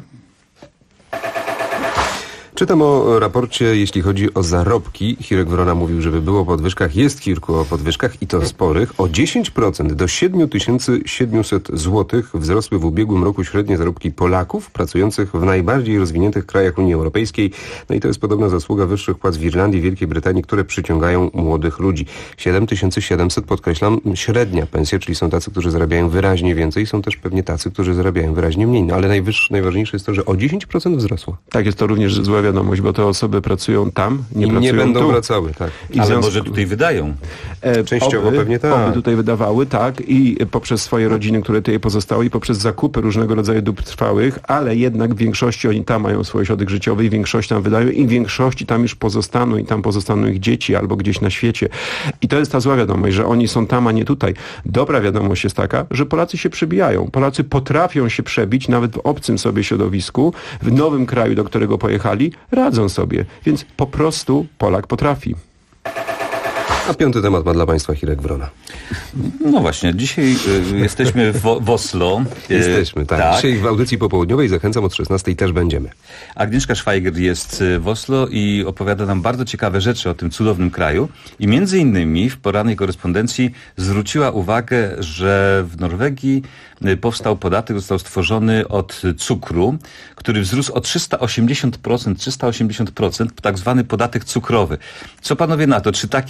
Speaker 13: Czytam o raporcie, jeśli chodzi o zarobki. Hirek Wrona mówił, żeby było o podwyżkach. Jest kilku o podwyżkach i to sporych. O 10% do 7700 zł wzrosły w ubiegłym roku średnie zarobki Polaków pracujących w najbardziej rozwiniętych krajach Unii Europejskiej. No i to jest podobna zasługa wyższych płac w Irlandii, Wielkiej Brytanii, które przyciągają młodych ludzi. 7700, podkreślam, średnia pensja, czyli są tacy, którzy zarabiają wyraźnie więcej. Są też pewnie tacy, którzy zarabiają wyraźnie mniej. No ale najważniejsze jest to, że o 10% wzrosło.
Speaker 14: Tak, jest to również złe wiadomość, bo te osoby pracują tam, nie pracują
Speaker 13: nie będą
Speaker 14: tu.
Speaker 13: wracały, tak.
Speaker 7: Ale może tutaj wydają.
Speaker 13: Częściowo pewnie tak.
Speaker 14: Oby tutaj wydawały, tak, i poprzez swoje rodziny, które tutaj pozostały i poprzez zakupy różnego rodzaju dóbr trwałych, ale jednak w większości oni tam mają swój ośrodek życiowy i większość tam wydają i w większości tam już pozostaną i tam pozostaną ich dzieci albo gdzieś na świecie. I to jest ta zła wiadomość, że oni są tam, a nie tutaj. Dobra wiadomość jest taka, że Polacy się przebijają. Polacy potrafią się przebić nawet w obcym sobie środowisku, w nowym kraju, do którego pojechali, radzą sobie. Więc po prostu Polak potrafi.
Speaker 13: A piąty temat ma dla Państwa Hirek Wrona.
Speaker 7: No właśnie, dzisiaj jesteśmy w Oslo.
Speaker 13: Jesteśmy, tak. Dzisiaj w audycji popołudniowej, zachęcam, od 16 też będziemy.
Speaker 7: Agnieszka Szwajger jest w Oslo i opowiada nam bardzo ciekawe rzeczy o tym cudownym kraju. I między innymi w porannej korespondencji zwróciła uwagę, że w Norwegii powstał podatek, został stworzony od cukru, który wzrósł o 380%, tak zwany podatek cukrowy. Co panowie na to? Czy takie restrykcyjne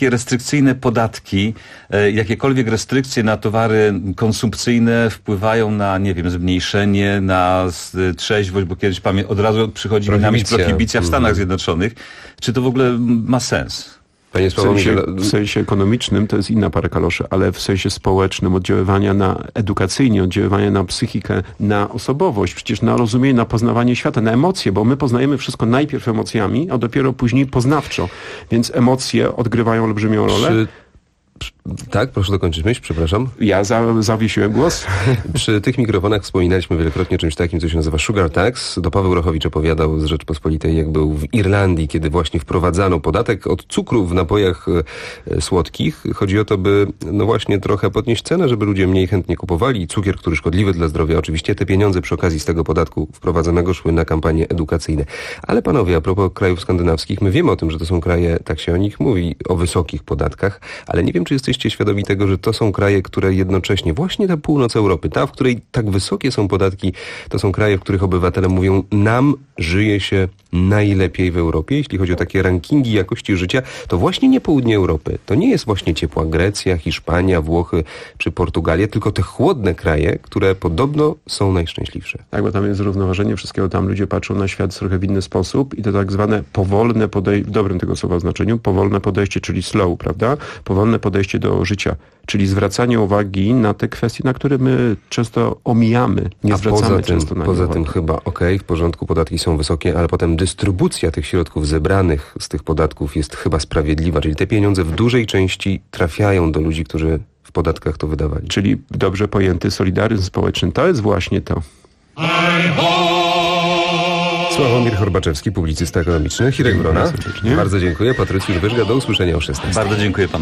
Speaker 7: restrykcyjne podatki, jakiekolwiek restrykcje na towary konsumpcyjne wpływają na, nie wiem, zmniejszenie, na trzeźwość, bo kiedyś od razu przychodzi mi na myśl prohibicja w Stanach Zjednoczonych. Czy to w ogóle ma sens?
Speaker 14: W sensie ekonomicznym to jest inna para kaloszy, ale w sensie społecznym oddziaływania edukacyjnie, oddziaływania na psychikę, na osobowość, przecież na rozumienie, na poznawanie świata, na emocje, bo my poznajemy wszystko najpierw emocjami, a dopiero później poznawczo. Więc emocje odgrywają olbrzymią rolę.
Speaker 13: Tak, proszę dokończyć myśl, przepraszam.
Speaker 14: Ja zawiesiłem głos.
Speaker 13: Przy tych mikrofonach wspominaliśmy wielokrotnie o czymś takim, co się nazywa sugar tax. Paweł Rochowicz opowiadał z Rzeczpospolitej, jak był w Irlandii, kiedy właśnie wprowadzano podatek od cukru w napojach słodkich. Chodzi o to, by no właśnie trochę podnieść cenę, żeby ludzie mniej chętnie kupowali cukier, który szkodliwy dla zdrowia. Oczywiście te pieniądze przy okazji z tego podatku wprowadzonego szły na kampanie edukacyjne. Ale panowie, a propos krajów skandynawskich, my wiemy o tym, że to są kraje, tak się o nich mówi, o wysokich podatkach, ale nie wiem, czy jesteście świadomi tego, że to są kraje, które jednocześnie, właśnie ta północ Europy, ta, w której tak wysokie są podatki, to są kraje, w których obywatele mówią, nam żyje się najlepiej w Europie. Jeśli chodzi o takie rankingi jakości życia, to właśnie nie południe Europy. To nie jest właśnie ciepła Grecja, Hiszpania, Włochy czy Portugalia, tylko te chłodne kraje, które podobno są najszczęśliwsze.
Speaker 14: Tak, bo tam jest zrównoważenie wszystkiego. Tam ludzie patrzą na świat trochę w inny sposób i to tak zwane powolne podejście, w dobrym tego słowa znaczeniu, powolne podejście, czyli slow, prawda? Powolne podejście do życia, czyli zwracanie uwagi na te kwestie, na które my często omijamy, nie zwracamy często na nie
Speaker 13: Poza
Speaker 14: uwagi.
Speaker 13: tym chyba w porządku, podatki są wysokie, ale potem dystrybucja tych środków zebranych z tych podatków jest chyba sprawiedliwa, czyli te pieniądze w dużej części trafiają do ludzi, którzy w podatkach to wydawali.
Speaker 14: Czyli dobrze pojęty solidaryzm społeczny, to jest właśnie to.
Speaker 13: Sławomir Horbaczewski, publicysta ekonomiczny, Hirek Wrona. Bardzo dziękuję. Patrycjusz Wyżga, do usłyszenia o 16.
Speaker 7: Bardzo dziękuję panu.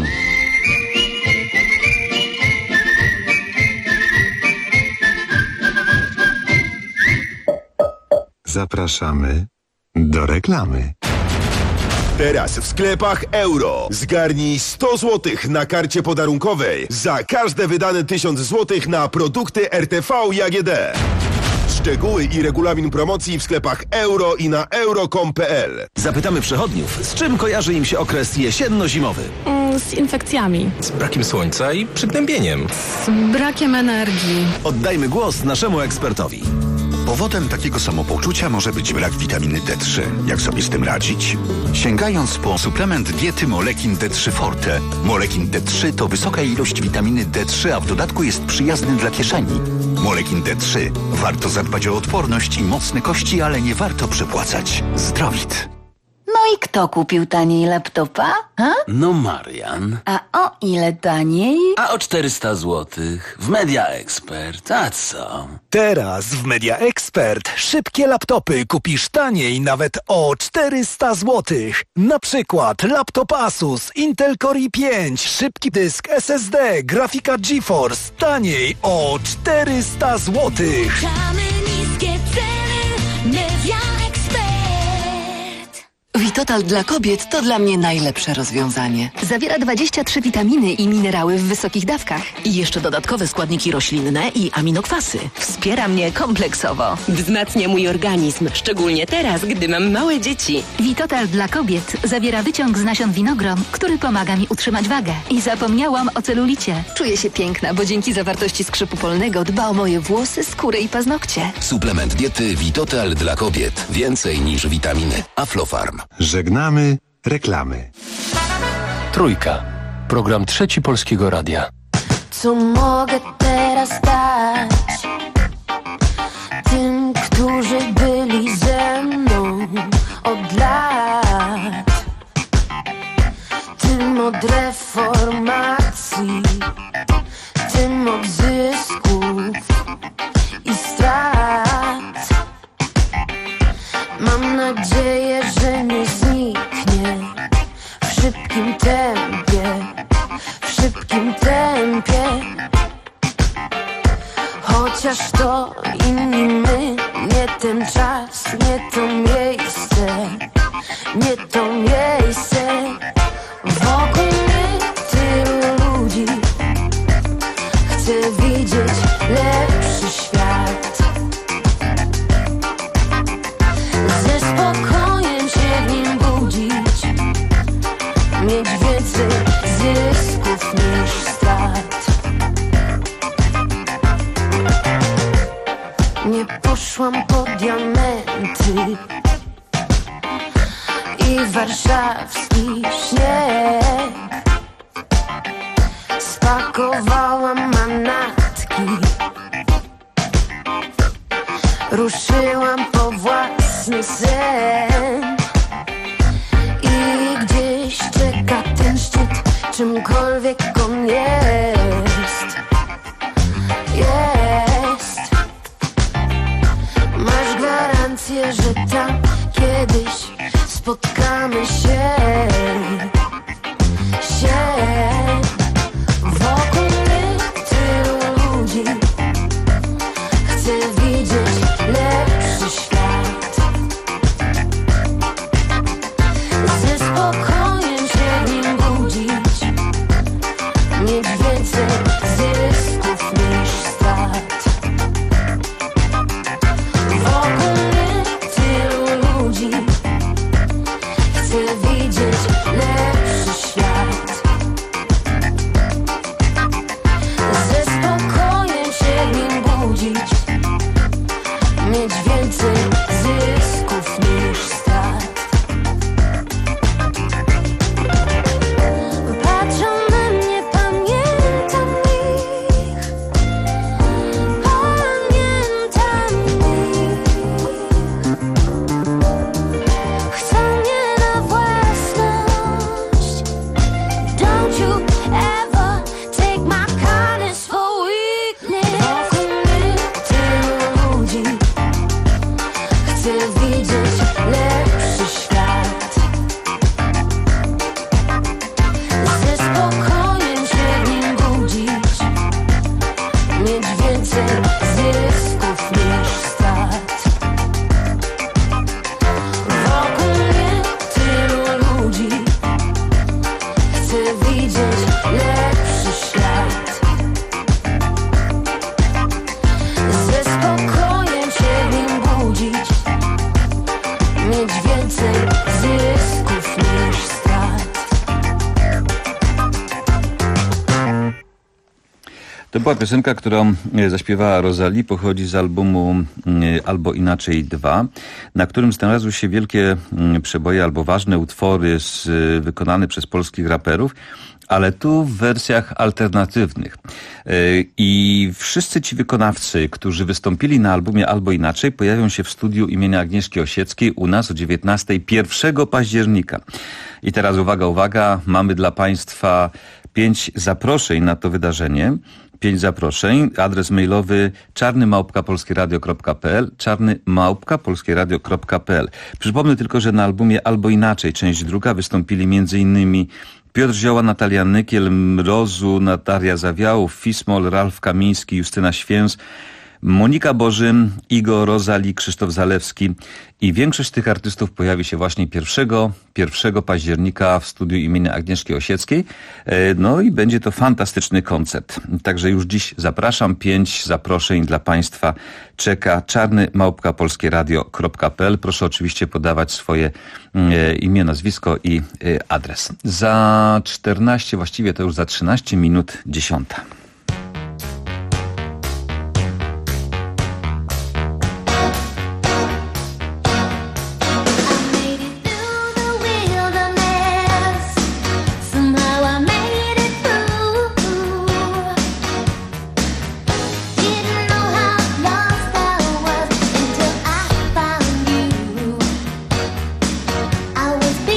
Speaker 2: Zapraszamy do reklamy.
Speaker 1: Teraz w sklepach Euro. Zgarnij 100 zł na karcie podarunkowej za każde wydane 1000 zł na produkty RTV i AGD. Szczegóły i regulamin promocji w sklepach Euro i na euro.com.pl.
Speaker 6: Zapytamy przechodniów, z czym kojarzy im się okres jesienno-zimowy.
Speaker 20: Z infekcjami.
Speaker 6: Z brakiem słońca i przygnębieniem.
Speaker 20: Z brakiem energii.
Speaker 6: Oddajmy głos naszemu ekspertowi.
Speaker 21: Powodem takiego samopoczucia może być brak witaminy D3. Jak sobie z tym radzić? Sięgając po suplement diety Molekin D3 Forte. Molekin D3 to wysoka ilość witaminy D3, a w dodatku jest przyjazny dla kieszeni. Molekin D3. Warto zadbać o odporność i mocne kości, ale nie warto przepłacać. Zdrowit.
Speaker 23: No i kto kupił taniej laptopa? Ha?
Speaker 6: No Marian.
Speaker 23: A o ile taniej?
Speaker 6: A o 400 złotych w Media Expert. A co?
Speaker 24: Teraz w Media Expert szybkie laptopy kupisz taniej nawet o 400 zł. Na przykład laptop Asus Intel Core i5, szybki dysk SSD, grafika GeForce taniej o 400 zł.
Speaker 5: Niskie ceny, Media Expert.
Speaker 25: Vitotal dla kobiet to dla mnie najlepsze rozwiązanie.
Speaker 16: Zawiera 23 witaminy i minerały w wysokich dawkach.
Speaker 25: I jeszcze dodatkowe składniki roślinne i aminokwasy.
Speaker 16: Wspiera mnie kompleksowo.
Speaker 19: Wzmacnia mój organizm, szczególnie teraz, gdy mam małe dzieci.
Speaker 16: Vitotal dla kobiet zawiera wyciąg z nasion winogron, który pomaga mi utrzymać wagę. I zapomniałam o celulicie. Czuję się piękna, bo dzięki zawartości skrzypu polnego dba o moje włosy, skórę i paznokcie.
Speaker 21: Suplement diety Vitotal dla kobiet. Więcej niż witaminy. Aflofarm.
Speaker 2: Żegnamy reklamy.
Speaker 27: Trójka. Program Trzeci Polskiego Radia.
Speaker 8: Co mogę teraz dać tym, którzy byli ze mną od lat, tym od reformacji, tym od zysków i strat. Mam nadzieję, że nie zniknie w szybkim tempie, w szybkim tempie. Chociaż to inni my, nie ten czas, nie to miejsce, nie to miejsce. Wokół mnie tylu ludzi, chcę widzieć lepszy świat. Ze spokojem się w nim budzić, mieć więcej z poszłam po diamenty i warszawski śnieg. Spakowałam manatki, ruszyłam po własny sen. I gdzieś czeka ten szczyt, czymkolwiek on jest. Jest. Masz gwarancję, że tam kiedyś spotkamy się. Wokół mnie tylu ludzi, chcę widzieć lepszy świat. Ze spokojem się w nim budzić, mieć więcej zysków niż strat. Wokół mnie tylu ludzi, chcę widzieć lepszy świat. Ze spokojem się w nim budzić, mieć więcej zysków niż strat. Patrzą na mnie, pamiętam ich, pamiętam ich. Chcą mnie na własność. Don't you ever take my kindness for weakness. Wokół mnie tylu ludzi, chcę widzieć lepszy świat. Ze spokojem się w nim budzić, mieć więcej zysków niż strat. Wokół mnie tylu ludzi, chcę widzieć lepszy świat. Ze spokojem się w nim budzić, mieć więcej zysków niż strat.
Speaker 7: To była piosenka, którą zaśpiewała Rosalie, pochodzi z albumu Albo Inaczej 2, na którym znalazły się wielkie przeboje albo ważne utwory wykonane przez polskich raperów, ale tu w wersjach alternatywnych. I wszyscy ci wykonawcy, którzy wystąpili na albumie Albo Inaczej, pojawią się w studiu imienia Agnieszki Osieckiej u nas o 19:00 1 października. I teraz uwaga, mamy dla Państwa 5 zaproszeń na to wydarzenie. 5 zaproszeń. Adres mailowy czarny@polskieradio.pl, czarny@polskieradio.pl. Przypomnę tylko, że na albumie Albo Inaczej, część druga, wystąpili m.in. Piotr Zioła, Natalia Nykiel, Mrozu, Natalia Zawiałów, Fismol, Ralf Kamiński, Justyna Święs, Monika Bożym, Igor, Rosalie, Krzysztof Zalewski i większość tych artystów pojawi się właśnie 1 października w studiu imienia Agnieszki Osieckiej. No i będzie to fantastyczny koncert. Także już dziś zapraszam. 5 zaproszeń dla Państwa czeka. czarny@polskieradio.pl. Proszę oczywiście podawać swoje imię, nazwisko i adres. Za 14, właściwie to już za 13 minut 10:00.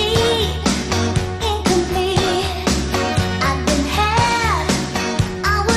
Speaker 5: I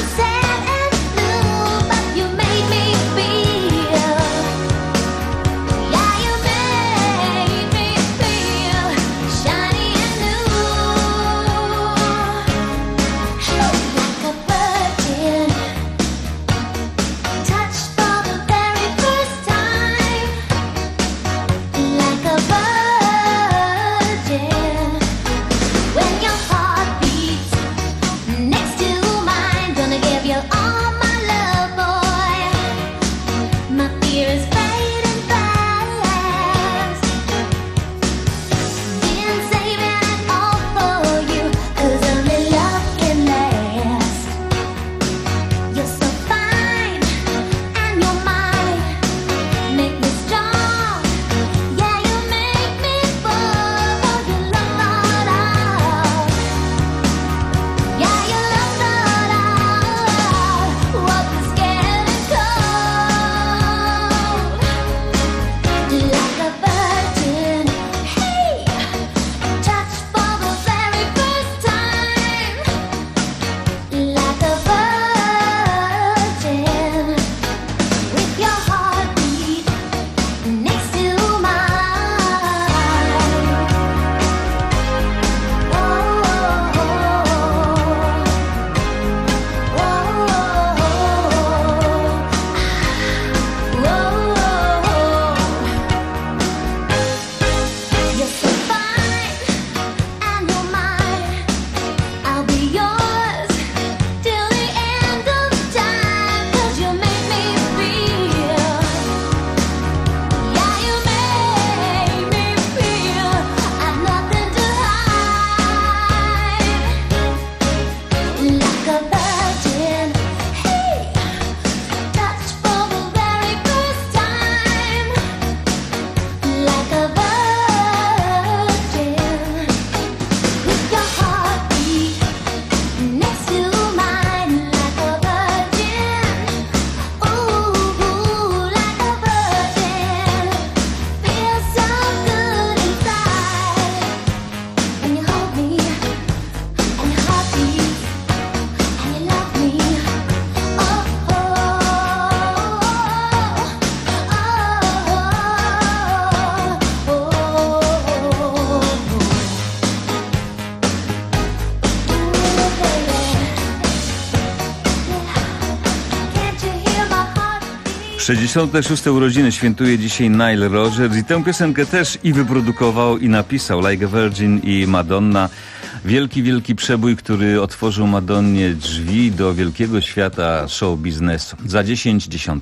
Speaker 7: 66. urodziny świętuje dzisiaj Nile Rodgers i tę piosenkę też i wyprodukował, i napisał. Like a Virgin i Madonna. Wielki, wielki przebój, który otworzył Madonnie drzwi do wielkiego świata show biznesu. Za 10:10.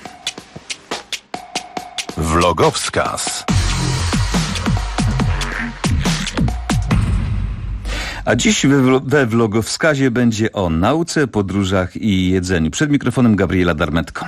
Speaker 21: Vlogowskaz.
Speaker 7: A dziś we vlogowskazie będzie o nauce, podróżach i jedzeniu. Przed mikrofonem Gabriela Darmetko.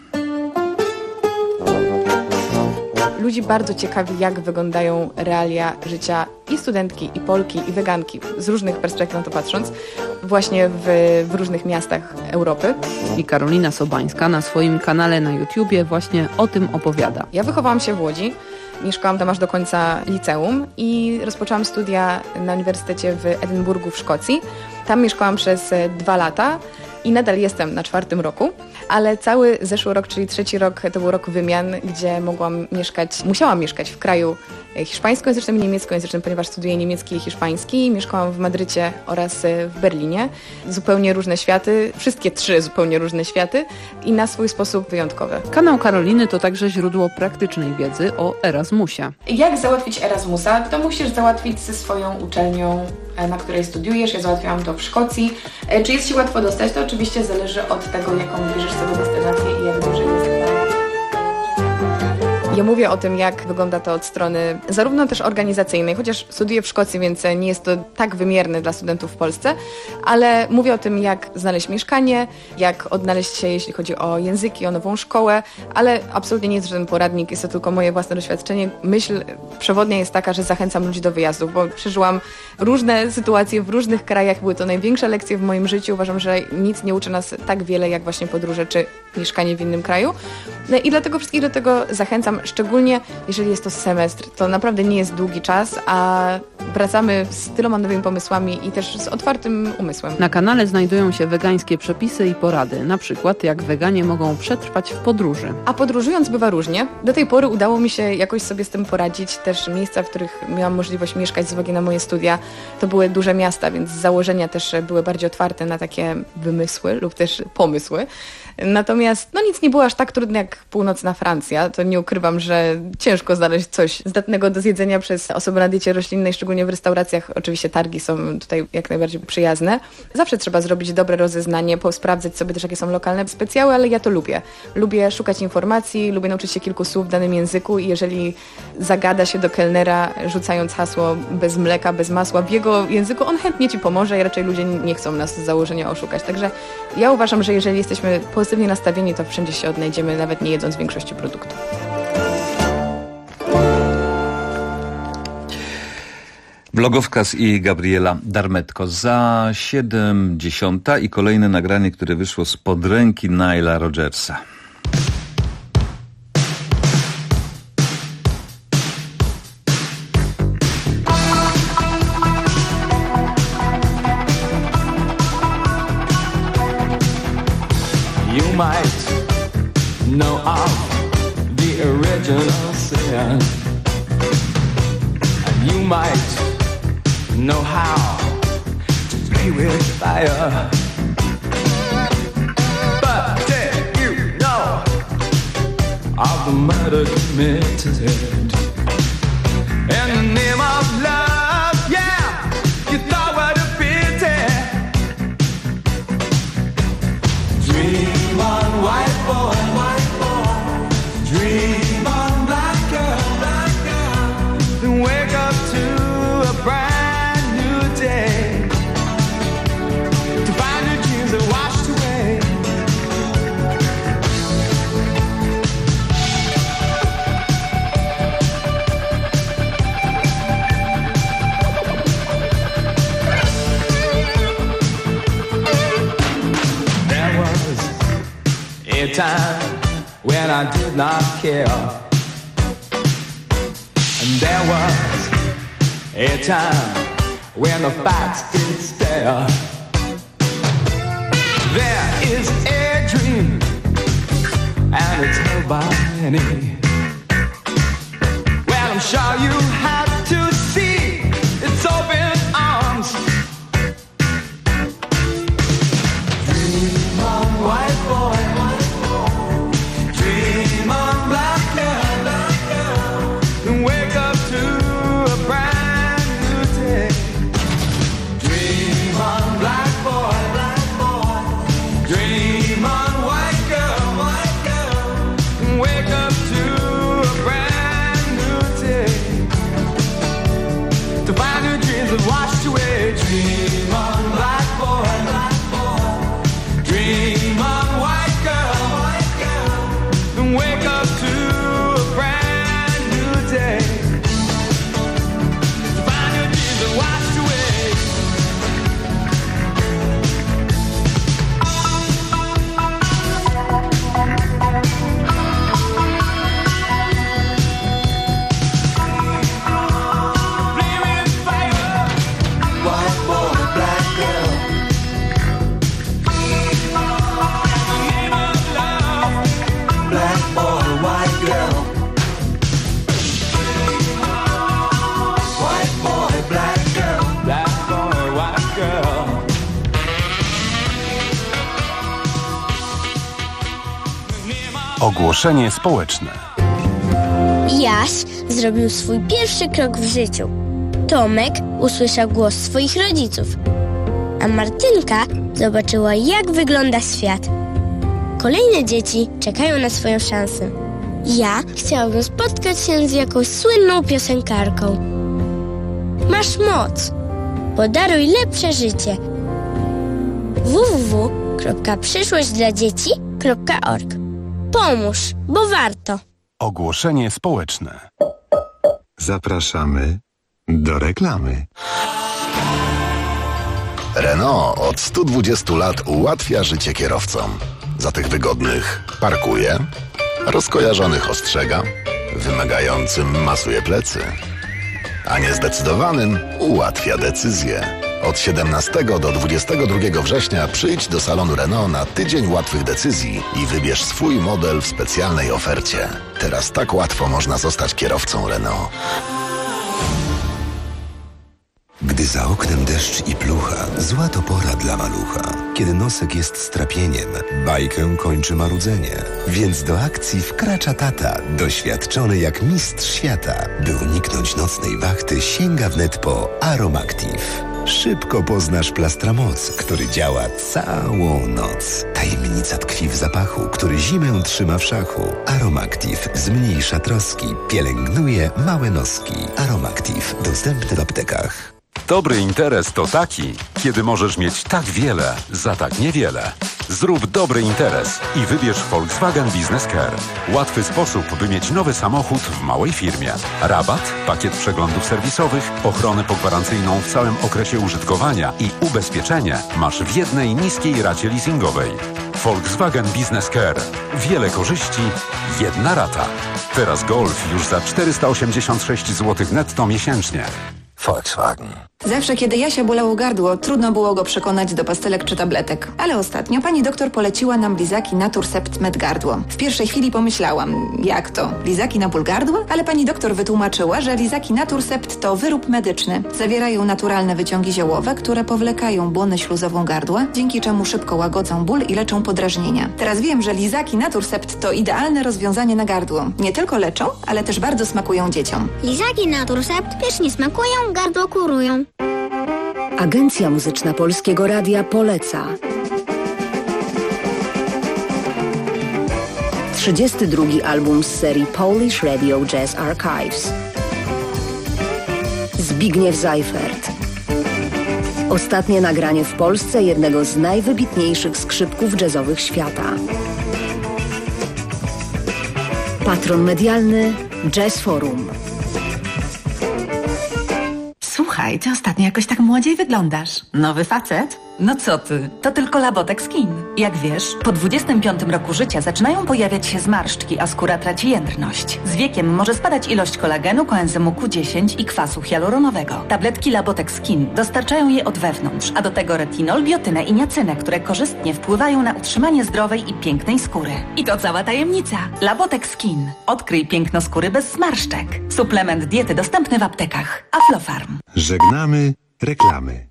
Speaker 3: Ludzi bardzo ciekawi, jak wyglądają realia życia i studentki, i Polki, i weganki, z różnych perspektyw na to patrząc, właśnie w różnych miastach Europy.
Speaker 4: I Karolina Sobańska na swoim kanale na YouTubie właśnie o tym opowiada.
Speaker 3: Ja wychowałam się w Łodzi, mieszkałam tam aż do końca liceum i rozpoczęłam studia na Uniwersytecie w Edynburgu w Szkocji. Tam mieszkałam przez 2 lata i nadal jestem na 4. roku. Ale cały zeszły rok, czyli 3. rok, to był rok wymian, gdzie musiałam mieszkać w kraju hiszpańskojęzycznym i niemieckojęzycznym, ponieważ studiuję niemiecki i hiszpański. Mieszkałam w Madrycie oraz w Berlinie. Zupełnie różne światy, wszystkie 3 zupełnie różne światy i na swój sposób wyjątkowe.
Speaker 4: Kanał Karoliny to także źródło praktycznej wiedzy o Erasmusie.
Speaker 3: Jak załatwić Erasmusa? To musisz załatwić ze swoją uczelnią, na której studiujesz. Ja załatwiałam to w Szkocji. Czy jest się łatwo dostać? To oczywiście zależy od tego, jaką bierzesz sobie destynację i jak duży jest. Ja mówię o tym, jak wygląda to od strony zarówno też organizacyjnej, chociaż studiuję w Szkocji, więc nie jest to tak wymierne dla studentów w Polsce, ale mówię o tym, jak znaleźć mieszkanie, jak odnaleźć się, jeśli chodzi o języki, o nową szkołę, ale absolutnie nie jest żaden poradnik, jest to tylko moje własne doświadczenie. Myśl przewodnia jest taka, że zachęcam ludzi do wyjazdów, bo przeżyłam różne sytuacje w różnych krajach, były to największe lekcje w moim życiu. Uważam, że nic nie uczy nas tak wiele, jak właśnie podróże czy mieszkanie w innym kraju. I dlatego wszystkich do tego zachęcam, szczególnie jeżeli jest to semestr. To naprawdę nie jest długi czas, a wracamy z tyloma nowymi pomysłami i też z otwartym umysłem.
Speaker 4: Na kanale znajdują się wegańskie przepisy i porady, na przykład jak weganie mogą przetrwać w podróży.
Speaker 3: A podróżując bywa różnie. Do tej pory udało mi się jakoś sobie z tym poradzić. Też miejsca, w których miałam możliwość mieszkać z uwagi na moje studia, to były duże miasta, więc z założenia też były bardziej otwarte na takie wymysły lub też pomysły. Natomiast nic nie było aż tak trudne jak północna Francja. To nie ukrywam, że ciężko znaleźć coś zdatnego do zjedzenia przez osoby na diecie roślinnej, szczególnie w restauracjach. Oczywiście targi są tutaj jak najbardziej przyjazne. Zawsze trzeba zrobić dobre rozeznanie, sprawdzać sobie też, jakie są lokalne specjały, ale ja to lubię. Lubię szukać informacji, lubię nauczyć się kilku słów w danym języku i jeżeli zagada się do kelnera, rzucając hasło bez mleka, bez masła w jego języku, on chętnie ci pomoże i raczej ludzie nie chcą nas z założenia oszukać. Także ja uważam, że jeżeli jesteśmy pozytywnie nastawieni, to wszędzie się odnajdziemy, nawet nie jedząc większości produktów.
Speaker 7: Vlogowskaz i Gabriela Darmetko. Za 7:10 i kolejne nagranie, które wyszło spod ręki Nile'a Rodgersa.
Speaker 9: You might know of the original sin. And you might know how to play with fire. But did you know of the murder committed in the name of love? Yeah, you thought what a pity. Dream on, white boy, dream on, black girl, then wake up to a brand new day, to find your dreams are washed away. There was a time when I did not care, and there was a time when the facts did stare. There is a dream, and it's held by many. Well, I'm sure you have to see its open arms. Dream on, white boy, dream
Speaker 27: Ogłoszenie społeczne.
Speaker 10: Jaś zrobił swój pierwszy krok w życiu. Tomek usłyszał głos swoich rodziców, a Martynka zobaczyła, jak wygląda świat. Kolejne dzieci czekają na swoją szansę. Ja chciałabym spotkać się z jakąś słynną piosenkarką. Masz moc. Podaruj lepsze życie. www.przyszłośćdladzieci.org. Pomóż, bo warto.
Speaker 27: Ogłoszenie społeczne.
Speaker 2: Zapraszamy do reklamy.
Speaker 21: Renault od 120 lat ułatwia życie kierowcom. Za tych wygodnych parkuje, rozkojarzonych ostrzega, wymagającym masuje plecy, a niezdecydowanym ułatwia decyzję. Od 17 do 22 września przyjdź do salonu Renault na tydzień łatwych decyzji i wybierz swój model w specjalnej ofercie. Teraz tak łatwo można zostać kierowcą Renault.
Speaker 11: Gdy za oknem deszcz i plucha, zła to pora dla malucha. Kiedy nosek jest strapieniem, bajkę kończy marudzenie. Więc do akcji wkracza tata, doświadczony jak mistrz świata. By uniknąć nocnej wachty, sięga wnet po Aromactive. Szybko poznasz Plastramoc, który działa całą noc. Tajemnica tkwi w zapachu, który zimę trzyma w szachu. Aromactive zmniejsza troski, pielęgnuje małe noski. Aromactive dostępny w aptekach.
Speaker 27: Dobry interes to taki, kiedy możesz mieć tak wiele za tak niewiele. Zrób dobry interes i wybierz Volkswagen Business Care. Łatwy sposób, by mieć nowy samochód w małej firmie. Rabat, pakiet przeglądów serwisowych, ochronę pogwarancyjną w całym okresie użytkowania i ubezpieczenie masz w jednej niskiej racie leasingowej. Volkswagen Business Care. Wiele korzyści, jedna rata. Teraz Golf już za 486 zł netto miesięcznie.
Speaker 21: Volkswagen.
Speaker 15: Zawsze, kiedy Jasia bolało gardło, trudno było go przekonać do pastelek czy tabletek. Ale ostatnio pani doktor poleciła nam lizaki Naturcept Med Gardło. W pierwszej chwili pomyślałam, jak to? Lizaki na ból gardła? Ale pani doktor wytłumaczyła, że lizaki Naturcept to wyrób medyczny. Zawierają naturalne wyciągi ziołowe, które powlekają błonę śluzową gardła, dzięki czemu szybko łagodzą ból i leczą podrażnienia. Teraz wiem, że lizaki Naturcept to idealne rozwiązanie na gardło. Nie tylko leczą, ale też bardzo smakują dzieciom.
Speaker 10: Lizaki Naturcept pysznie smakują, gardło kurują.
Speaker 17: Agencja Muzyczna Polskiego Radia poleca 32. album z serii Polish Radio Jazz Archives. Zbigniew Seifert. Ostatnie nagranie w Polsce jednego z najwybitniejszych skrzypków jazzowych świata. Patron medialny Jazz Forum.
Speaker 18: Słuchaj, ty ostatnio jakoś tak młodziej wyglądasz. Nowy facet? No co ty, to tylko Labotek Skin. Jak wiesz, po 25 roku życia zaczynają pojawiać się zmarszczki, a skóra traci jędrność. Z wiekiem może spadać ilość kolagenu, koenzymu Q10 i kwasu hialuronowego. Tabletki Labotek Skin dostarczają je od wewnątrz, a do tego retinol, biotynę i niacynę, które korzystnie wpływają na utrzymanie zdrowej i pięknej skóry. I to cała tajemnica. Labotek Skin. Odkryj piękno skóry bez zmarszczek. Suplement diety dostępny w aptekach. Aflofarm.
Speaker 2: Żegnamy reklamy.